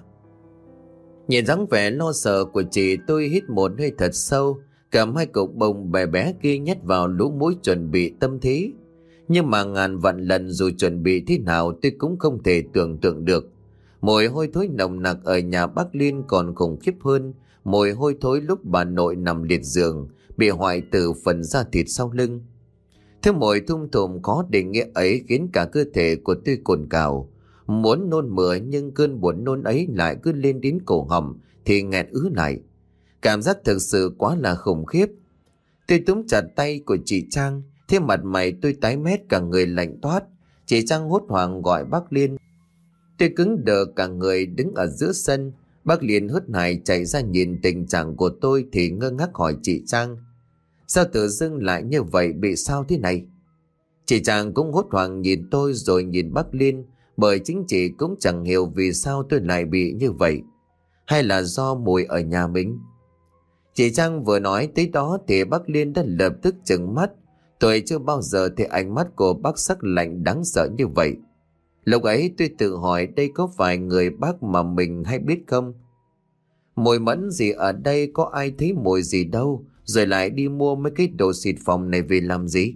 Nhìn dáng vẻ lo sợ của chị, tôi hít một hơi thật sâu, cầm hai cục bông bé bé kia nhét vào lỗ mũi chuẩn bị tâm thế. Nhưng mà ngàn vạn lần dù chuẩn bị thế nào tôi cũng không thể tưởng tượng được. Mùi hôi thối nồng nặc ở nhà bác Liên còn khủng khiếp hơn mùi hôi thối lúc bà nội nằm liệt giường, bị hoại tử phần da thịt sau lưng. Thứ mùi thum thùm có định nghĩa ấy khiến cả cơ thể của tôi cồn cào. Muốn nôn mửa nhưng cơn buồn nôn ấy lại cứ lên đến cổ họng thì nghẹn ứ lại. Cảm giác thực sự quá là khủng khiếp. Tôi túm chặt tay của chị Trang, thế mặt mày tôi tái mét, cả người lạnh toát. Chị Trang hốt hoảng gọi bác Liên. Tôi cứng đờ cả người đứng ở giữa sân. Bác Liên hớt hải chạy ra nhìn tình trạng của tôi thì ngơ ngác hỏi chị Trang: sao tự dưng lại như vậy, bị sao thế này? Chị Trang cũng hốt hoảng nhìn tôi rồi nhìn bác Liên, bởi chính chị cũng chẳng hiểu vì sao tôi lại bị như vậy. Hay là do mùi ở nhà mình? Chị Trang vừa nói tới đó thì bác Liên đã lập tức trừng mắt. Tôi chưa bao giờ thấy ánh mắt của bác sắc lạnh đáng sợ như vậy. Lúc ấy tôi tự hỏi đây có phải người bác mà mình hay biết không? Mùi mẫn gì ở đây, có ai thấy mùi gì đâu, rồi lại đi mua mấy cái đồ xịt phòng này về làm gì?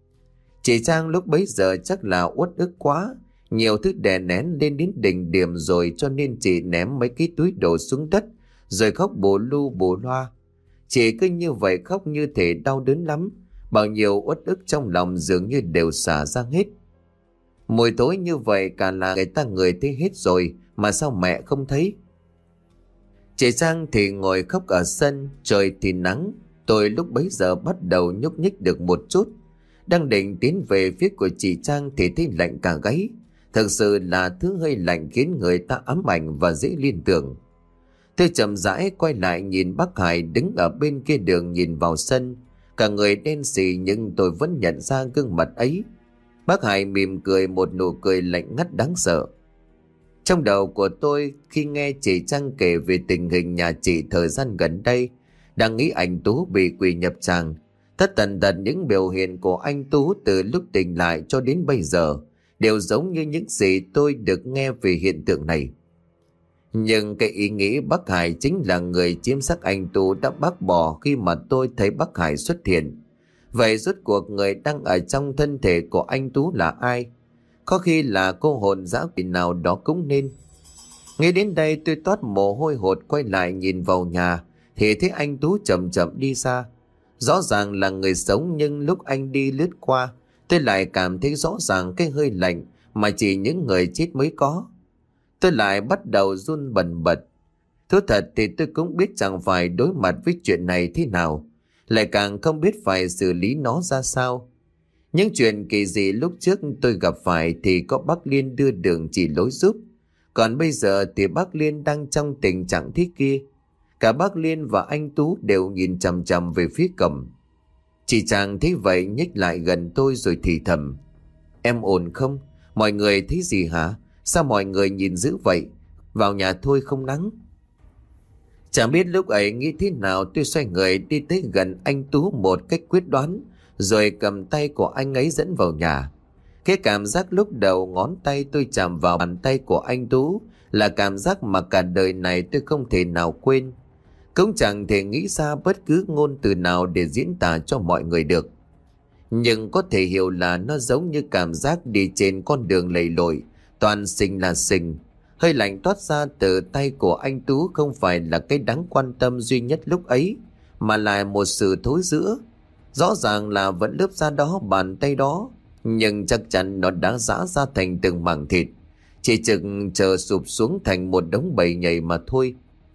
Chị Trang lúc bấy giờ chắc là uất ức quá, nhiều thứ đè nén lên đến đỉnh điểm rồi, cho nên chị ném mấy cái túi đồ xuống đất rồi khóc bù lu bù loa. Chị cứ như vậy khóc như thể đau đớn lắm, bao nhiêu uất ức trong lòng dường như đều xả ra hết. Mùi tối như vậy cả là người ta ngửi thấy hết rồi, mà sao mẹ không thấy? Chị Trang thì ngồi khóc ở sân, trời thì nắng. Tôi lúc bấy giờ bắt đầu nhúc nhích được một chút, đang định tiến về phía của chị Trang thì thấy lạnh cả gáy. Thực sự là thứ hơi lạnh khiến người ta ám ảnh và dễ liên tưởng. Tôi chậm rãi quay lại nhìn bác Hải đứng ở bên kia đường nhìn vào sân, cả người đen xì nhưng tôi vẫn nhận ra gương mặt ấy. Bác Hải mỉm cười một nụ cười lạnh ngắt đáng sợ. Trong đầu của tôi khi nghe chị Trang kể về tình hình nhà chị thời gian gần đây, đang nghĩ anh Tú bị quỷ nhập tràng. Tất tần tật những biểu hiện của anh Tú từ lúc tỉnh lại cho đến bây giờ đều giống như những gì tôi được nghe về hiện tượng này. Nhưng cái ý nghĩ bác Hải chính là người chiếm xác anh Tú đã bác bỏ khi mà tôi thấy bác Hải xuất hiện. Vậy rốt cuộc người đang ở trong thân thể của anh Tú là ai? Có khi là cô hồn dã quỷ nào đó cũng nên. Ngay đến đây tôi toát mồ hôi hột, quay lại nhìn vào nhà thì thấy anh Tú chậm chậm đi xa. Rõ ràng là người sống, nhưng lúc anh đi lướt qua tôi lại cảm thấy rõ ràng cái hơi lạnh mà chỉ những người chết mới có. Tôi lại bắt đầu run bần bật. Thú thật thì tôi cũng biết chẳng phải đối mặt với chuyện này thế nào, lại càng không biết phải xử lý nó ra sao. Những chuyện kỳ dị lúc trước tôi gặp phải thì có bác Liên đưa đường chỉ lối giúp, còn bây giờ thì bác Liên đang trong tình trạng thế kia. Cả bác Liên và anh Tú đều nhìn chằm chằm về phía cổng. Chị Trang thấy vậy nhích lại gần tôi rồi thì thầm: em ổn không? Mọi người thấy gì hả? Sao mọi người nhìn dữ vậy? Vào nhà thôi không nắng. Chẳng biết lúc ấy nghĩ thế nào, tôi xoay người đi tới gần anh Tú một cách quyết đoán, rồi cầm tay của anh ấy dẫn vào nhà. Cái cảm giác lúc đầu ngón tay tôi chạm vào bàn tay của anh Tú là cảm giác mà cả đời này tôi không thể nào quên. Cũng chẳng thể nghĩ ra bất cứ ngôn từ nào để diễn tả cho mọi người được. Nhưng có thể hiểu là nó giống như cảm giác đi trên con đường lầy lội, toàn sình là sình. Hơi lạnh toát ra từ tay của anh Tú không phải là cái đáng quan tâm duy nhất lúc ấy, mà là một sự thối rữa. Rõ ràng là vẫn lớp da đó, bàn tay đó, nhưng chắc chắn nó đã giã ra thành từng mảng thịt, chỉ chừng chờ sụp xuống thành một đống bầy nhầy mà thôi.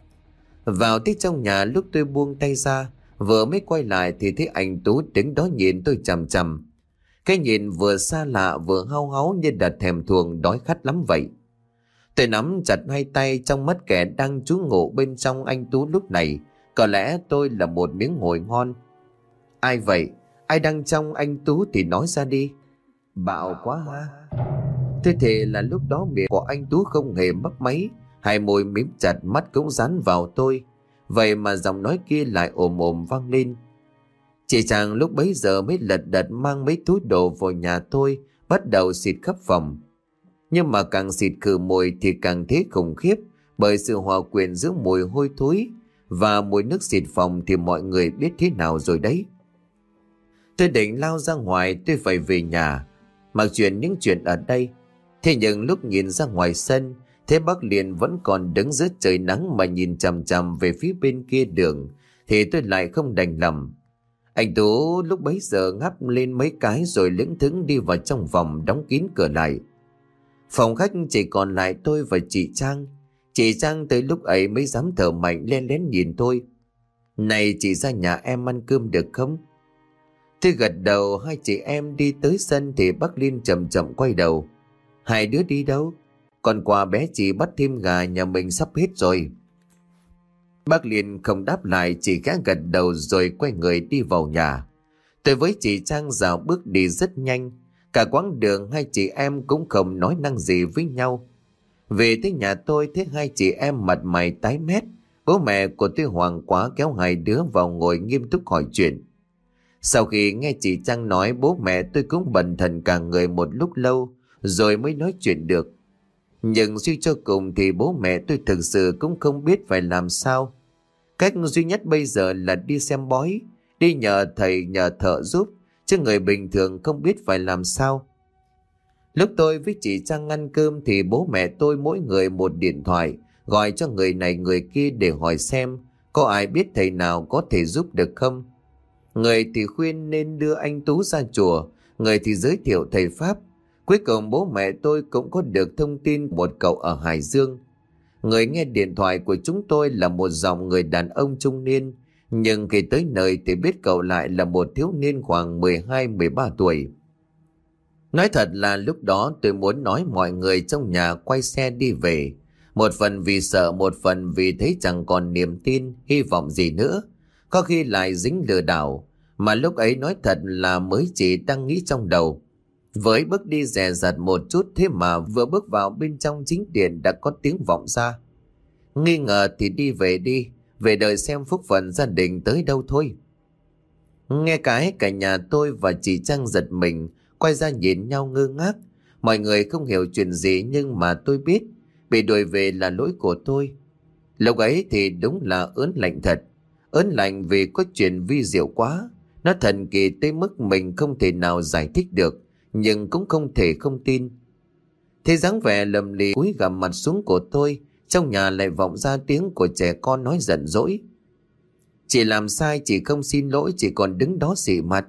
Vào tới trong nhà, lúc tôi buông tay ra, vừa mới quay lại thì thấy anh Tú đứng đó nhìn tôi chằm chằm. Cái nhìn vừa xa lạ vừa hao háu như đặt thèm thuồng đói khát lắm vậy. Tôi nắm chặt hai tay, trong mắt kẻ đang trú ngụ bên trong anh Tú lúc này Có lẽ tôi là một miếng mồi ngon. Ai vậy? Ai đang trong anh Tú thì nói ra đi. Bạo quá ha. Thế thì là lúc đó miệng của anh Tú không hề mấp máy, hai môi mím chặt, mắt cũng dán vào tôi. Vậy mà giọng nói kia lại ồm ồm vang lên. Chị chàng lúc bấy giờ mới lật đật mang mấy túi đồ vào nhà tôi, bắt đầu xịt khắp phòng. Nhưng mà càng xịt khử mùi thì càng thấy khủng khiếp, bởi sự hòa quyện giữa mùi hôi thối và mùi nước xịt phòng thì mọi người biết thế nào rồi đấy. Tôi định lao ra ngoài, tôi phải về nhà mặc chuyện những chuyện ở đây. Thế nhưng lúc nhìn ra ngoài sân, thế bác liền vẫn còn đứng dưới trời nắng mà nhìn chằm chằm về phía bên kia đường, thì tôi lại không đành lòng. Anh Tú lúc bấy giờ ngáp lên mấy cái rồi lững thững đi vào trong phòng, đóng kín cửa lại. Phòng khách chỉ còn lại tôi và chị Trang. Chị Trang tới lúc ấy mới dám thở mạnh, len lén nhìn tôi. Này chị, ra nhà em ăn cơm được không? Tôi gật đầu. Hai chị em đi tới sân thì bác Liên chậm chậm quay đầu. Hai đứa đi đâu? Còn quà bé chị bắt thêm gà nhà mình sắp hết rồi. Bác Liên không đáp lại, chỉ khẽ gật đầu rồi quay người đi vào nhà. Tôi với chị Trang dạo bước đi rất nhanh. Cả quãng đường hai chị em cũng không nói năng gì với nhau. Về tới nhà tôi thấy hai chị em mặt mày tái mét. Bố mẹ của tôi hoảng quá kéo hai đứa vào ngồi nghiêm túc hỏi chuyện. Sau khi nghe chị Trang nói, bố mẹ tôi cũng bần thần cả người một lúc lâu rồi mới nói chuyện được. Nhưng suy cho cùng thì bố mẹ tôi thực sự cũng không biết phải làm sao. Cách duy nhất bây giờ là đi xem bói, đi nhờ thầy nhờ thợ giúp, chứ người bình thường không biết phải làm sao. Lúc tôi với chị Trang ăn cơm thì bố mẹ tôi mỗi người một điện thoại, gọi cho người này người kia để hỏi xem có ai biết thầy nào có thể giúp được không. Người thì khuyên nên đưa anh Tú ra chùa, người thì giới thiệu thầy Pháp. Cuối cùng bố mẹ tôi cũng có được thông tin một cậu ở Hải Dương. Người nghe điện thoại của chúng tôi là một giọng người đàn ông trung niên, nhưng khi tới nơi thì biết cậu lại là một thiếu niên khoảng mười hai mười ba tuổi. Nói thật là lúc đó tôi muốn nói mọi người trong nhà quay xe đi về. Một phần vì sợ, một phần vì thấy chẳng còn niềm tin, hy vọng gì nữa. Có khi lại dính lừa đảo, mà lúc ấy nói thật là mới chỉ đang nghĩ trong đầu. Với bước đi dè dặt một chút, thế mà vừa bước vào bên trong chính điện đã có tiếng vọng ra. Nghi ngờ thì đi về đi, về đợi xem phúc phận gia đình tới đâu thôi. Nghe cái cả nhà tôi và chị Trang giật mình, quay ra nhìn nhau ngơ ngác. Mọi người không hiểu chuyện gì, nhưng mà tôi biết bị đuổi về là lỗi của tôi. Lúc ấy thì đúng là ớn lạnh thật. Ớn lạnh vì có chuyện vi diệu quá. Nó thần kỳ tới mức mình không thể nào giải thích được, nhưng cũng không thể không tin. Thế dáng vẻ lầm lì cúi gằm mặt xuống của tôi, trong nhà lại vọng ra tiếng của trẻ con nói giận dỗi. Chị làm sai, chị không xin lỗi, chị còn đứng đó xị mặt.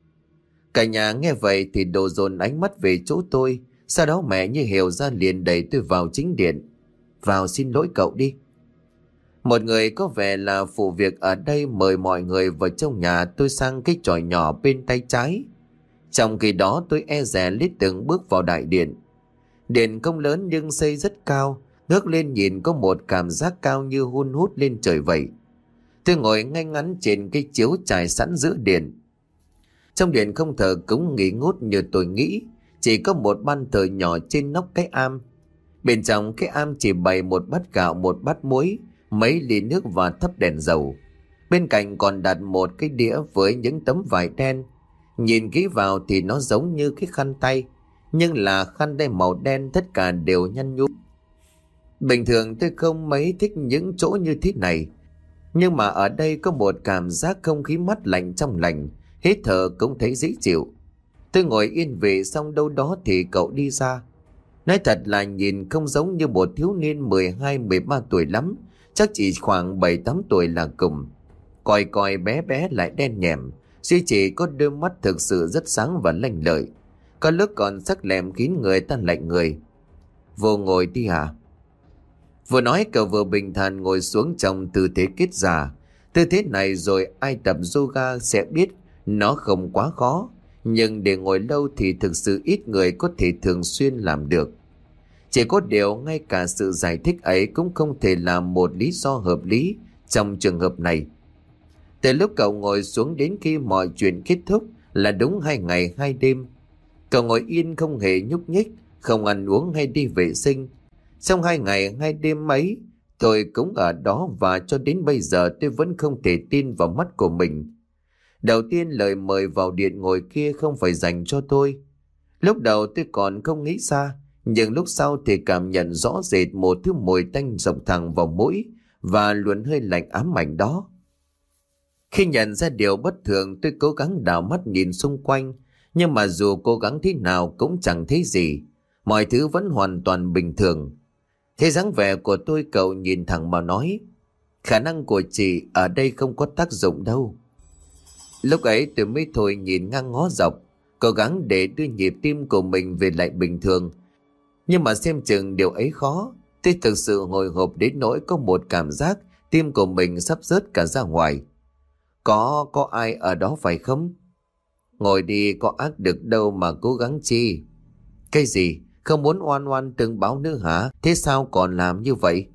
Cả nhà nghe vậy thì đổ dồn ánh mắt về chỗ tôi. Sau đó mẹ như hiểu ra liền đẩy tôi vào chính điện. Vào xin lỗi cậu đi. Một người có vẻ là phụ việc ở đây mời mọi người vào trong nhà tôi sang cái chòi nhỏ bên tay trái. Trong khi đó tôi e dè lít từng bước vào đại điện. Điện không lớn nhưng xây rất cao, ngước lên nhìn có một cảm giác cao như hun hút lên trời vậy. Tôi ngồi ngay ngắn trên cái chiếu trải sẵn giữa điện. Trong điện không thờ cúng nghỉ ngút như tôi nghĩ, chỉ có một ban thờ nhỏ trên nóc cái am. Bên trong cái am chỉ bày một bát gạo, một bát muối, mấy ly nước và thắp đèn dầu. Bên cạnh còn đặt một cái đĩa với những tấm vải đen. Nhìn kỹ vào thì nó giống như cái khăn tay, nhưng là khăn tay màu đen, tất cả đều nhăn nhúm. Bình thường tôi không mấy thích những chỗ như thế này, nhưng mà ở đây có một cảm giác không khí mát lạnh trong lành, hít thở cũng thấy dễ chịu. Tôi ngồi yên vị xong đâu đó thì cậu đi ra. Nói thật là nhìn không giống như một thiếu niên mười hai mười ba tuổi lắm, chắc chỉ khoảng bảy tám tuổi là cùng. Còi còi bé bé lại đen nhèm, duy chỉ có đôi mắt thực sự rất sáng và lanh lợi. Có lúc còn sắc lẹm khiến người ta lạnh người. Vô ngồi đi hả? Vừa nói cậu vừa bình thản ngồi xuống trong tư thế kết già. Tư thế này rồi ai tập yoga sẽ biết nó không quá khó, nhưng để ngồi lâu thì thực sự ít người có thể thường xuyên làm được. Chỉ có điều ngay cả sự giải thích ấy cũng không thể là một lý do hợp lý trong trường hợp này. Từ lúc cậu ngồi xuống đến khi mọi chuyện kết thúc là đúng hai ngày hai đêm. Cậu ngồi yên không hề nhúc nhích, không ăn uống hay đi vệ sinh. Trong hai ngày hai đêm ấy, tôi cũng ở đó và cho đến bây giờ tôi vẫn không thể tin vào mắt của mình. Đầu tiên lời mời vào điện ngồi kia không phải dành cho tôi. Lúc đầu tôi còn không nghĩ xa, nhưng lúc sau thì cảm nhận rõ rệt một thứ mùi tanh dọc thẳng vào mũi và luồn hơi lạnh ám ảnh đó. Khi nhận ra điều bất thường, tôi cố gắng đảo mắt nhìn xung quanh, nhưng mà dù cố gắng thế nào cũng chẳng thấy gì. Mọi thứ vẫn hoàn toàn bình thường. Thế dáng vẻ của tôi, cậu nhìn thẳng mà nói, khả năng của chị ở đây không có tác dụng đâu. Lúc ấy tôi mới thôi nhìn ngang ngó dọc, cố gắng để đưa nhịp tim của mình về lại bình thường. Nhưng mà xem chừng điều ấy khó. Tôi thực sự hồi hộp đến nỗi có một cảm giác tim của mình sắp rớt cả ra ngoài. Có, có ai ở đó phải không? Ngồi đi, có ác được đâu mà cố gắng chi. Cái gì? Không muốn oan oan từng báo nữa hả? Thế sao còn làm như vậy?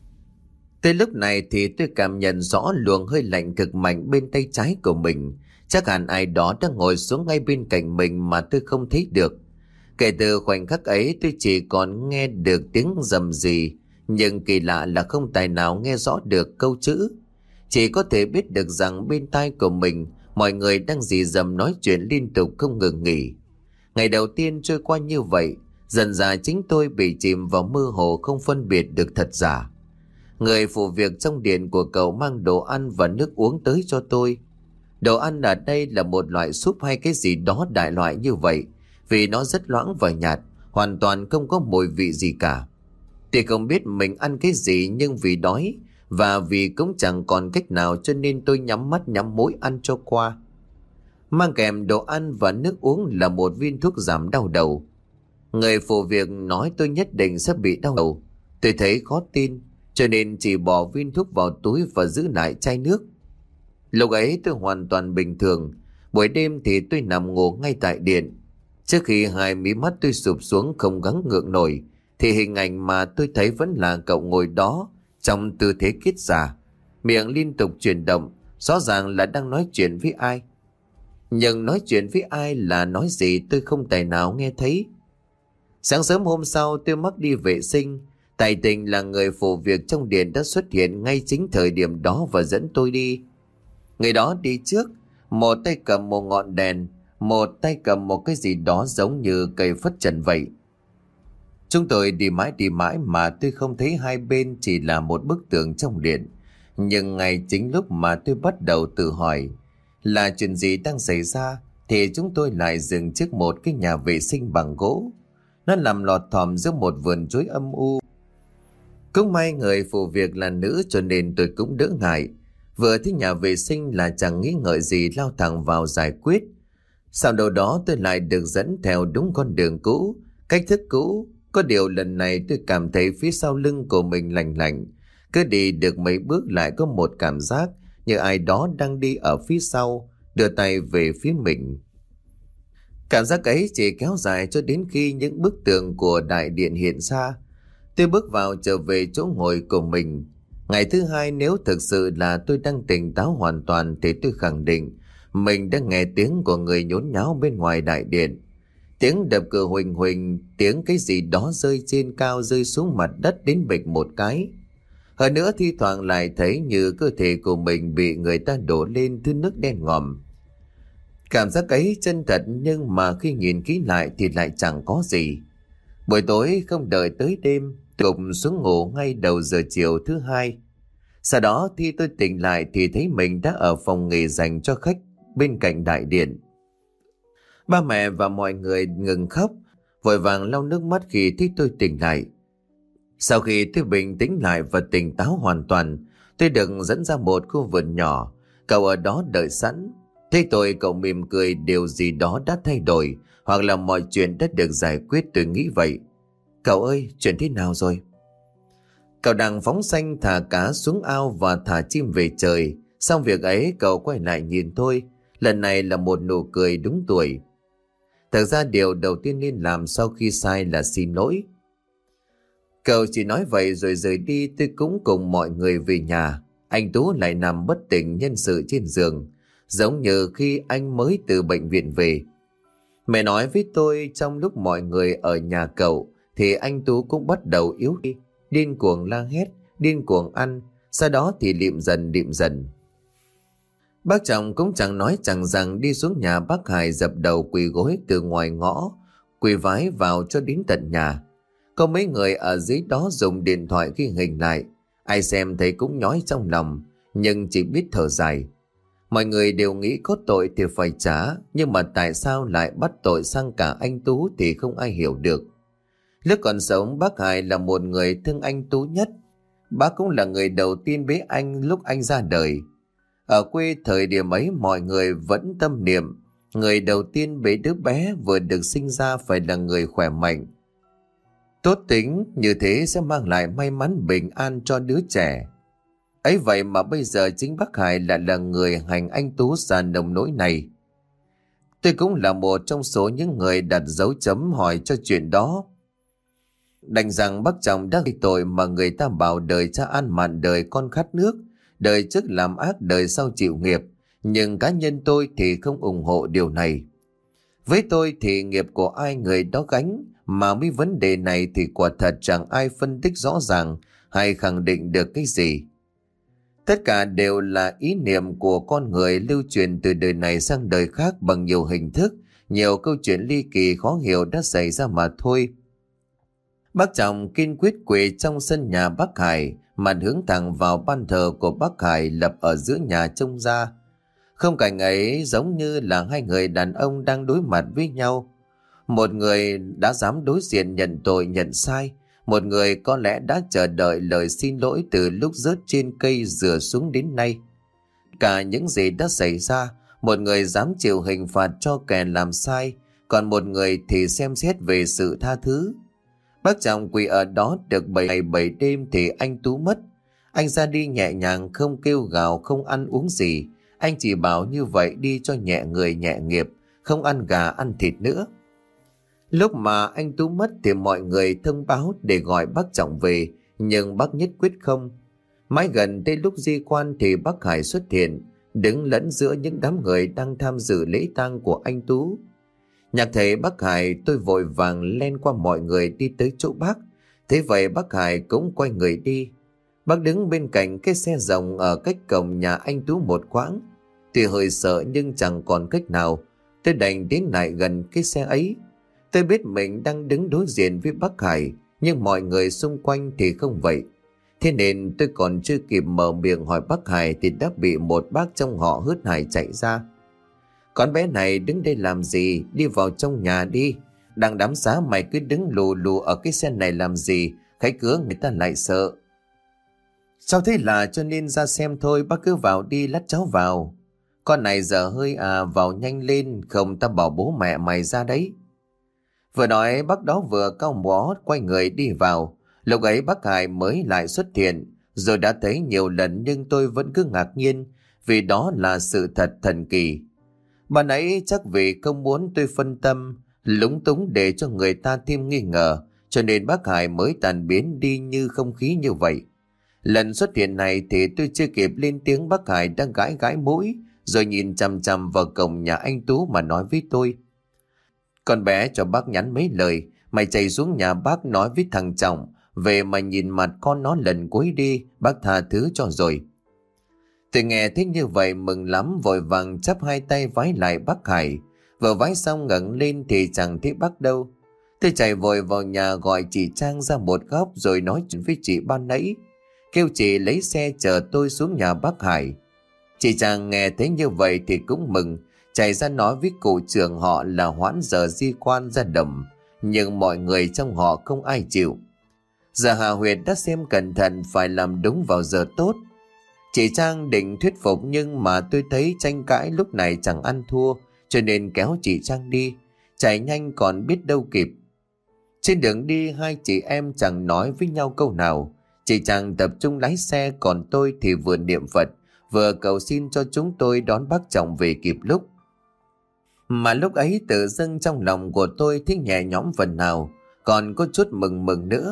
Tới lúc này thì tôi cảm nhận rõ luồng hơi lạnh cực mạnh bên tay trái của mình. Chắc hẳn ai đó đang ngồi xuống ngay bên cạnh mình mà tôi không thấy được. Kể từ khoảnh khắc ấy tôi chỉ còn nghe được tiếng rầm rì, nhưng kỳ lạ là không tài nào nghe rõ được câu chữ. Chỉ có thể biết được rằng bên tai của mình mọi người đang rì rầm nói chuyện liên tục không ngừng nghỉ. Ngày đầu tiên trôi qua như vậy, dần dà chính tôi bị chìm vào mơ hồ không phân biệt được thật giả. Người phụ việc trong điện của cậu mang đồ ăn và nước uống tới cho tôi. Đồ ăn ở đây là một loại súp hay cái gì đó đại loại như vậy, vì nó rất loãng và nhạt, hoàn toàn không có mùi vị gì cả. Thì không biết mình ăn cái gì, nhưng vì đói và vì cũng chẳng còn cách nào cho nên tôi nhắm mắt nhắm mũi ăn cho qua. Mang kèm đồ ăn và nước uống là một viên thuốc giảm đau đầu. Người phụ việc nói tôi nhất định sẽ bị đau đầu. Tôi thấy khó tin, cho nên chỉ bỏ viên thuốc vào túi và giữ lại chai nước. Lúc ấy tôi hoàn toàn bình thường. Buổi đêm thì tôi nằm ngủ ngay tại điện. Trước khi hai mí mắt tôi sụp xuống không gắng gượng nổi, thì hình ảnh mà tôi thấy vẫn là cậu ngồi đó trong tư thế kiết già, miệng liên tục chuyển động, rõ ràng là đang nói chuyện với ai. Nhưng nói chuyện với ai là nói gì tôi không tài nào nghe thấy. Sáng sớm hôm sau tôi mắc đi vệ sinh. Tài tình là người phụ việc trong điện đã xuất hiện ngay chính thời điểm đó và dẫn tôi đi. Người đó đi trước, một tay cầm một ngọn đèn, một tay cầm một cái gì đó giống như cây phất trần vậy. Chúng tôi đi mãi đi mãi mà tôi không thấy hai bên, chỉ là một bức tường trong điện. Nhưng ngay chính lúc mà tôi bắt đầu tự hỏi là chuyện gì đang xảy ra, thì chúng tôi lại dừng trước một cái nhà vệ sinh bằng gỗ. Nó nằm lọt thỏm giữa một vườn chuối âm u. Cũng may người phụ việc là nữ cho nên tôi cũng đỡ ngại. Vừa thấy nhà vệ sinh là chẳng nghĩ ngợi gì lao thẳng vào giải quyết. Sau đầu đó tôi lại được dẫn theo đúng con đường cũ, cách thức cũ. Có điều lần này tôi cảm thấy phía sau lưng của mình lạnh lạnh. Cứ đi được mấy bước lại có một cảm giác như ai đó đang đi ở phía sau, đưa tay về phía mình. Cảm giác ấy chỉ kéo dài cho đến khi những bức tường của đại điện hiện ra. Tôi bước vào trở về chỗ ngồi của mình. Ngày thứ hai nếu thực sự là tôi đang tỉnh táo hoàn toàn thì tôi khẳng định mình đã nghe tiếng của người nhốn nháo bên ngoài đại điện. Tiếng đập cửa huỳnh huỳnh, tiếng cái gì đó rơi trên cao rơi xuống mặt đất đến bịch một cái. Hơn nữa thi thoảng lại thấy như cơ thể của mình bị người ta đổ lên thứ nước đen ngòm. Cảm giác ấy chân thật, nhưng mà khi nhìn kỹ lại thì lại chẳng có gì. Buổi tối không đợi tới đêm, tôi gục xuống ngủ ngay đầu giờ chiều thứ hai. Sau đó khi tôi tỉnh lại thì thấy mình đã ở phòng nghỉ dành cho khách bên cạnh đại điện. Ba mẹ và mọi người ngừng khóc, vội vàng lau nước mắt khi thấy tôi tỉnh lại. Sau khi tôi bình tĩnh lại và tỉnh táo hoàn toàn, tôi được dẫn ra một khu vườn nhỏ. Cậu ở đó đợi sẵn. Thấy tôi cậu mỉm cười, điều gì đó đã thay đổi, hoặc là mọi chuyện đã được giải quyết, tôi nghĩ vậy. Cậu ơi, chuyện thế nào rồi? Cậu đang phóng xanh thả cá xuống ao và thả chim về trời. Xong việc ấy cậu quay lại nhìn tôi. Lần này là một nụ cười đúng tuổi. Thật ra điều đầu tiên nên làm sau khi sai là xin lỗi. Cậu chỉ nói vậy rồi rời đi. Tôi cũng cùng mọi người về nhà. Anh Tú lại nằm bất tỉnh nhân sự trên giường, giống như khi anh mới từ bệnh viện về. Mẹ nói với tôi trong lúc mọi người ở nhà cậu thì anh Tú cũng bắt đầu yếu đi, điên cuồng la hét, điên cuồng ăn, sau đó thì liệm dần liệm dần. Bác Trọng cũng chẳng nói chẳng rằng đi xuống nhà bác Hải dập đầu quỳ gối từ ngoài ngõ, quỳ vái vào cho đến tận nhà. Có mấy người ở dưới đó dùng điện thoại ghi hình lại, ai xem thấy cũng nhói trong lòng, nhưng chỉ biết thở dài. Mọi người đều nghĩ có tội thì phải trả, nhưng mà tại sao lại bắt tội sang cả anh Tú thì không ai hiểu được. Lúc còn sống, bác Hải là một người thương anh Tú nhất. Bác cũng là người đầu tiên bế anh lúc anh ra đời. Ở quê thời điểm ấy mọi người vẫn tâm niệm, người đầu tiên bế đứa bé vừa được sinh ra phải là người khỏe mạnh, tốt tính, như thế sẽ mang lại may mắn bình an cho đứa trẻ. Ấy vậy mà bây giờ chính bác Hải lại là người hành anh Tú ra nông nỗi này. Tôi cũng là một trong số những người đặt dấu chấm hỏi cho chuyện đó. Đành rằng bác Trọng đã gây tội mà người ta bảo đời cha ăn mặn đời con khát nước, đời trước làm ác đời sau chịu nghiệp, nhưng cá nhân tôi thì không ủng hộ điều này. Với tôi thì nghiệp của ai người đó gánh, mà mấy vấn đề này thì quả thật chẳng ai phân tích rõ ràng hay khẳng định được cái gì. Tất cả đều là ý niệm của con người lưu truyền từ đời này sang đời khác bằng nhiều hình thức, nhiều câu chuyện ly kỳ khó hiểu đã xảy ra mà thôi. Bác Trọng kiên quyết quỳ trong sân nhà bác Hải, mặt hướng thẳng vào ban thờ của bác Hải lập ở giữa nhà trông ra. Không cảnh ấy giống như là hai người đàn ông đang đối mặt với nhau. Một người đã dám đối diện nhận tội nhận sai, một người có lẽ đã chờ đợi lời xin lỗi từ lúc rớt trên cây rửa xuống đến nay. Cả những gì đã xảy ra, một người dám chịu hình phạt cho kẻ làm sai, còn một người thì xem xét về sự tha thứ. Bác Trọng quỳ ở đó được bảy ngày bảy đêm thì anh Tú mất. Anh ra đi nhẹ nhàng, không kêu gào, không ăn uống gì. Anh chỉ bảo như vậy đi cho nhẹ người nhẹ nghiệp, không ăn gà ăn thịt nữa. Lúc mà anh Tú mất thì mọi người thông báo để gọi bác Trọng về, nhưng bác nhất quyết không. Mãi gần tới lúc di quan thì bác Hải xuất hiện, đứng lẫn giữa những đám người đang tham dự lễ tang của anh Tú. Nhạc thấy bác Hải, tôi vội vàng len qua mọi người đi tới chỗ bác. Thế vậy bác Hải cũng quay người đi. Bác đứng bên cạnh cái xe rồng ở cách cổng nhà anh Tú một quãng. Tuy hơi sợ nhưng chẳng còn cách nào, tôi đành đến lại gần cái xe ấy. Tôi biết mình đang đứng đối diện với bác Hải, nhưng mọi người xung quanh thì không vậy. Thế nên tôi còn chưa kịp mở miệng hỏi bác Hải thì đã bị một bác trong họ hớt hải chạy ra. Con bé này đứng đây làm gì? Đi vào trong nhà đi. Đang đám xá mày cứ đứng lù lù ở cái xe này làm gì? Khách cửa người ta lại sợ. Sao thế là cho nên ra xem thôi, bác cứ vào đi, lát cháu vào. Con này giờ hơi à, vào nhanh lên, không ta bảo bố mẹ mày ra đấy. Vừa nói bác đó vừa cau mó quay người đi vào. Lúc ấy bác Hải mới lại xuất hiện, rồi đã thấy nhiều lần nhưng tôi vẫn cứ ngạc nhiên, vì đó là sự thật thần kỳ. Bạn ấy chắc vì không muốn tôi phân tâm, lúng túng để cho người ta thêm nghi ngờ, cho nên bác Hải mới tàn biến đi như không khí như vậy. Lần xuất hiện này thì tôi chưa kịp lên tiếng, bác Hải đang gãi gãi mũi, rồi nhìn chằm chằm vào cổng nhà anh Tú mà nói với tôi. Con bé cho bác nhắn mấy lời, mày chạy xuống nhà bác nói với thằng Trọng, về mà nhìn mặt con nó lần cuối đi, bác tha thứ cho rồi. Tôi nghe thích như vậy mừng lắm, vội vàng chắp hai tay vái lại bác Hải. Vừa vái xong ngẩng lên thì chẳng thấy bác đâu. Tôi chạy vội vào nhà gọi chị Trang ra một góc rồi nói chuyện với chị ban nãy, kêu chị lấy xe chở tôi xuống nhà bác Hải. Chị Trang nghe thấy như vậy thì cũng mừng, chạy ra nói với cụ trưởng họ là hoãn giờ di quan ra đầm, nhưng mọi người trong họ không ai chịu. Giờ Hà Huyệt đã xem cẩn thận phải làm đúng vào giờ tốt. Chị Trang định thuyết phục nhưng mà tôi thấy tranh cãi lúc này chẳng ăn thua, cho nên kéo chị Trang đi, chạy nhanh còn biết đâu kịp. Trên đường đi hai chị em chẳng nói với nhau câu nào. Chị Trang tập trung lái xe, còn tôi thì vừa niệm Phật vừa cầu xin cho chúng tôi đón bác Trọng về kịp lúc. Mà lúc ấy tự dưng trong lòng của tôi thấy nhẹ nhõm phần nào, còn có chút mừng mừng nữa.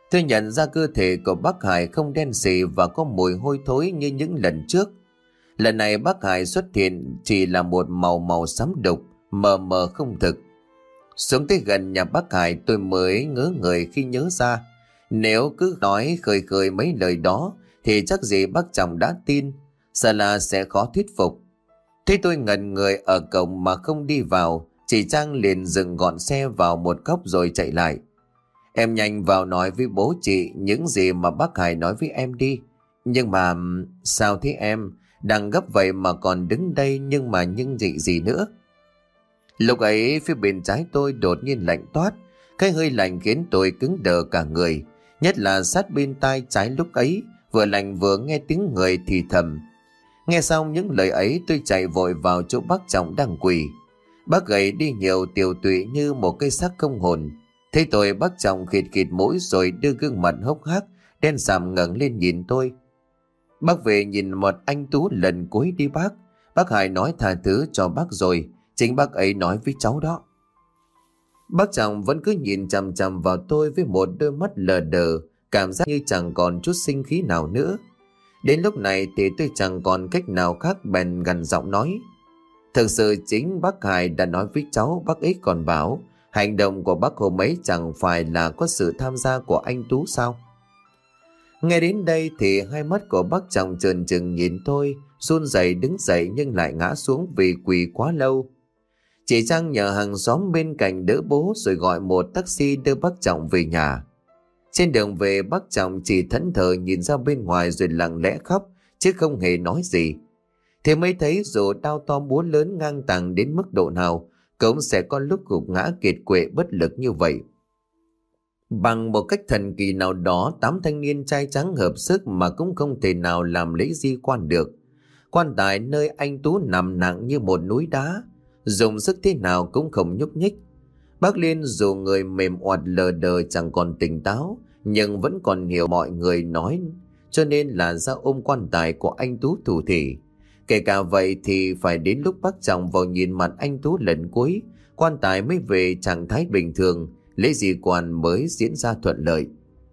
Tôi nhận ra cơ thể của bác Hải không đen sì và có mùi hôi thối như những lần trước. Lần này bác Hải xuất hiện chỉ là một màu màu xám đục, mờ mờ không thực. Xuống tới gần nhà bác Hải tôi mới ngớ người khi nhớ ra, nếu cứ nói khơi khơi mấy lời đó thì chắc gì bác chồng đã tin, sợ là sẽ khó thuyết phục. Thế tôi ngẩn người ở cổng mà không đi vào, chị Trang liền dừng gọn xe vào một góc rồi chạy lại. Em nhanh vào nói với bố chị những gì mà bác Hải nói với em đi. Nhưng mà sao thế em? Đang gấp vậy mà còn đứng đây, nhưng mà nhưng gì gì nữa? Lúc ấy phía bên trái tôi đột nhiên lạnh toát. Cái hơi lạnh khiến tôi cứng đờ cả người. Nhất là sát bên tai trái lúc ấy, vừa lạnh vừa nghe tiếng người thì thầm. Nghe xong những lời ấy tôi chạy vội vào chỗ bác chồng đang quỳ. Bác gầy đi nhiều, tiều tụy như một cây xác không hồn. Thấy tôi bác chồng khịt khịt mũi rồi đưa gương mặt hốc hác, đen sạm ngẩng lên nhìn tôi. Bác về nhìn một anh Tú lần cuối đi bác. Bác Hải nói tha thứ cho bác rồi. Chính bác ấy nói với cháu đó. Bác chồng vẫn cứ nhìn chằm chằm vào tôi với một đôi mắt lờ đờ, cảm giác như chẳng còn chút sinh khí nào nữa. Đến lúc này thì tôi chẳng còn cách nào khác bèn gằn giọng nói. Thực sự chính bác Hải đã nói với cháu, bác ấy còn bảo hành động của bác hôm ấy chẳng phải là có sự tham gia của anh Tú sao? Nghe đến đây thì hai mắt của bác chồng trợn trừng nhìn tôi, run rẩy đứng dậy nhưng lại ngã xuống vì quỳ quá lâu. Chị Trang nhờ hàng xóm bên cạnh đỡ bố rồi gọi một taxi đưa bác chồng về nhà. Trên đường về bác chồng chỉ thẫn thờ nhìn ra bên ngoài rồi lặng lẽ khóc chứ không hề nói gì. Thế mới thấy dù đao to búa lớn ngang tàng đến mức độ nào cũng sẽ có lúc gục ngã kiệt quệ bất lực như vậy. Bằng một cách thần kỳ nào đó, tám thanh niên trai trắng hợp sức mà cũng không thể nào làm lễ di quan được. Quan tài nơi anh Tú nằm nặng như một núi đá, dùng sức thế nào cũng không nhúc nhích. Bác Liên dù người mềm oặt lờ đờ chẳng còn tỉnh táo, nhưng vẫn còn hiểu mọi người nói, cho nên là ra ôm quan tài của anh Tú thủ thỉ. Kể cả vậy thì phải đến lúc bác chồng vào nhìn mặt anh Tú lần cuối, quan tài mới về trạng thái bình thường, lễ di quan mới diễn ra thuận lợi.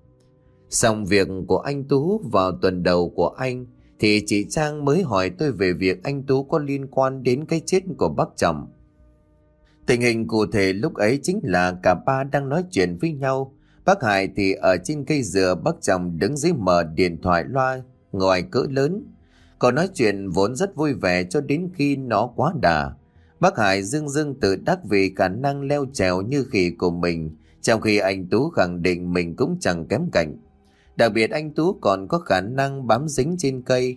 Xong việc của anh Tú vào tuần đầu của anh thì chị Trang mới hỏi tôi về việc anh Tú có liên quan đến cái chết của bác chồng. Tình hình cụ thể lúc ấy chính là cả ba đang nói chuyện với nhau. Bác Hải thì ở trên cây dừa, bác chồng đứng dưới mở điện thoại loa ngoài cỡ lớn. Còn nói chuyện vốn rất vui vẻ cho đến khi nó quá đà. Bác Hải dưng dưng tự đắc vì khả năng leo trèo như khỉ của mình, trong khi anh Tú khẳng định mình cũng chẳng kém cạnh. Đặc biệt anh Tú còn có khả năng bám dính trên cây.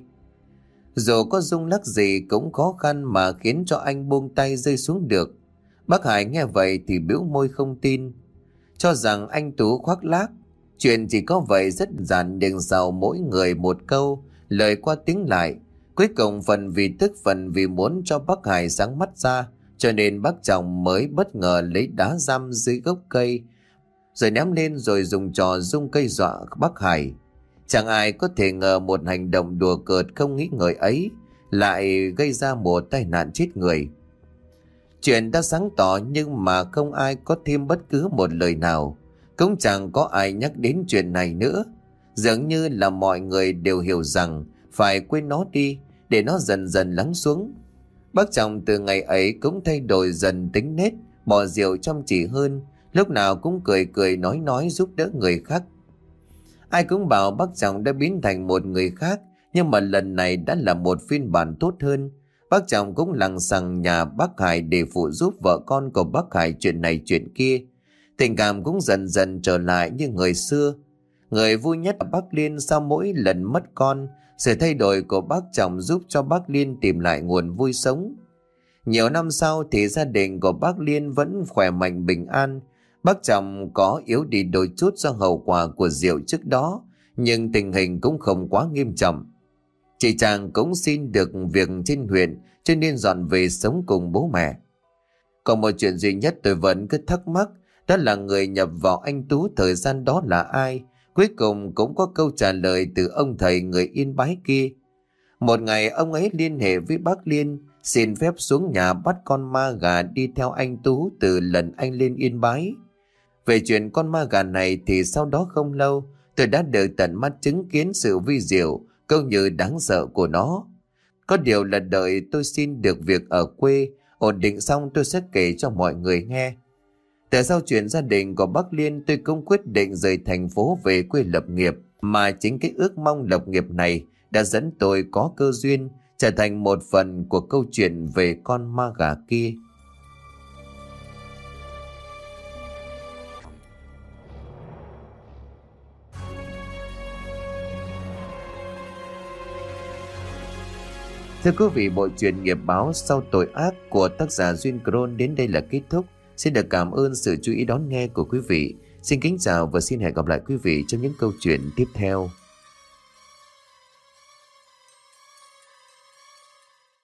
Dù có rung lắc gì cũng khó khăn mà khiến cho anh buông tay rơi xuống được. Bác Hải nghe vậy thì bĩu môi không tin, cho rằng anh Tú khoác lác. Chuyện chỉ có vậy rất giản nhưng sau mỗi người một câu, lời qua tiếng lại. Cuối cùng phần vì tức phần vì muốn cho bác Hải sáng mắt ra, cho nên bác chồng mới bất ngờ lấy đá dăm dưới gốc cây rồi ném lên rồi dùng trò rung cây dọa bác Hải. Chẳng ai có thể ngờ một hành động đùa cợt không nghĩ ngợi ấy lại gây ra một tai nạn chết người. Chuyện đã sáng tỏ nhưng mà không ai có thêm bất cứ một lời nào, cũng chẳng có ai nhắc đến chuyện này nữa. Dường như là mọi người đều hiểu rằng phải quên nó đi để nó dần dần lắng xuống. Bác chồng từ ngày ấy cũng thay đổi dần tính nết, bỏ rượu chăm chỉ hơn, lúc nào cũng cười cười nói nói giúp đỡ người khác. Ai cũng bảo bác chồng đã biến thành một người khác, nhưng mà lần này đã là một phiên bản tốt hơn. Bác chồng cũng lằng xằng nhà bác Hải để phụ giúp vợ con của bác Hải chuyện này chuyện kia. Tình cảm cũng dần dần trở lại như người xưa. Người vui nhất là bác Liên sau mỗi lần mất con. Sự thay đổi của bác chồng giúp cho bác Liên tìm lại nguồn vui sống. Nhiều năm sau thì gia đình của bác Liên vẫn khỏe mạnh bình an. Bác chồng có yếu đi đôi chút do hậu quả của rượu trước đó, nhưng tình hình cũng không quá nghiêm trọng. Chị chàng cũng xin được việc trên huyện cho nên dọn về sống cùng bố mẹ. Còn một chuyện duy nhất tôi vẫn cứ thắc mắc, đó là người nhập vào anh Tú thời gian đó là ai. Cuối cùng cũng có câu trả lời từ ông thầy người Yên Bái kia. Một ngày ông ấy liên hệ với bác Liên, xin phép xuống nhà bắt con ma gà đi theo anh Tú từ lần anh lên Yên Bái. Về chuyện con ma gà này thì sau đó không lâu, tôi đã được tận mắt chứng kiến sự vi diệu cũng như đáng sợ của nó. Có điều là đợi tôi xin được việc ở quê ổn định xong tôi sẽ kể cho mọi người nghe. Tại sau chuyện gia đình của bác Liên, tôi cũng quyết định rời thành phố về quê lập nghiệp, mà chính cái ước mong lập nghiệp này đã dẫn tôi có cơ duyên trở thành một phần của câu chuyện về con ma gà kia. Thưa quý vị, bộ truyện Nghiệp Báo Sau Tội Ác của tác giả Duyên Cron đến đây là kết thúc. Xin được cảm ơn sự chú ý đón nghe của quý vị. Xin kính chào và xin hẹn gặp lại quý vị trong những câu chuyện tiếp theo.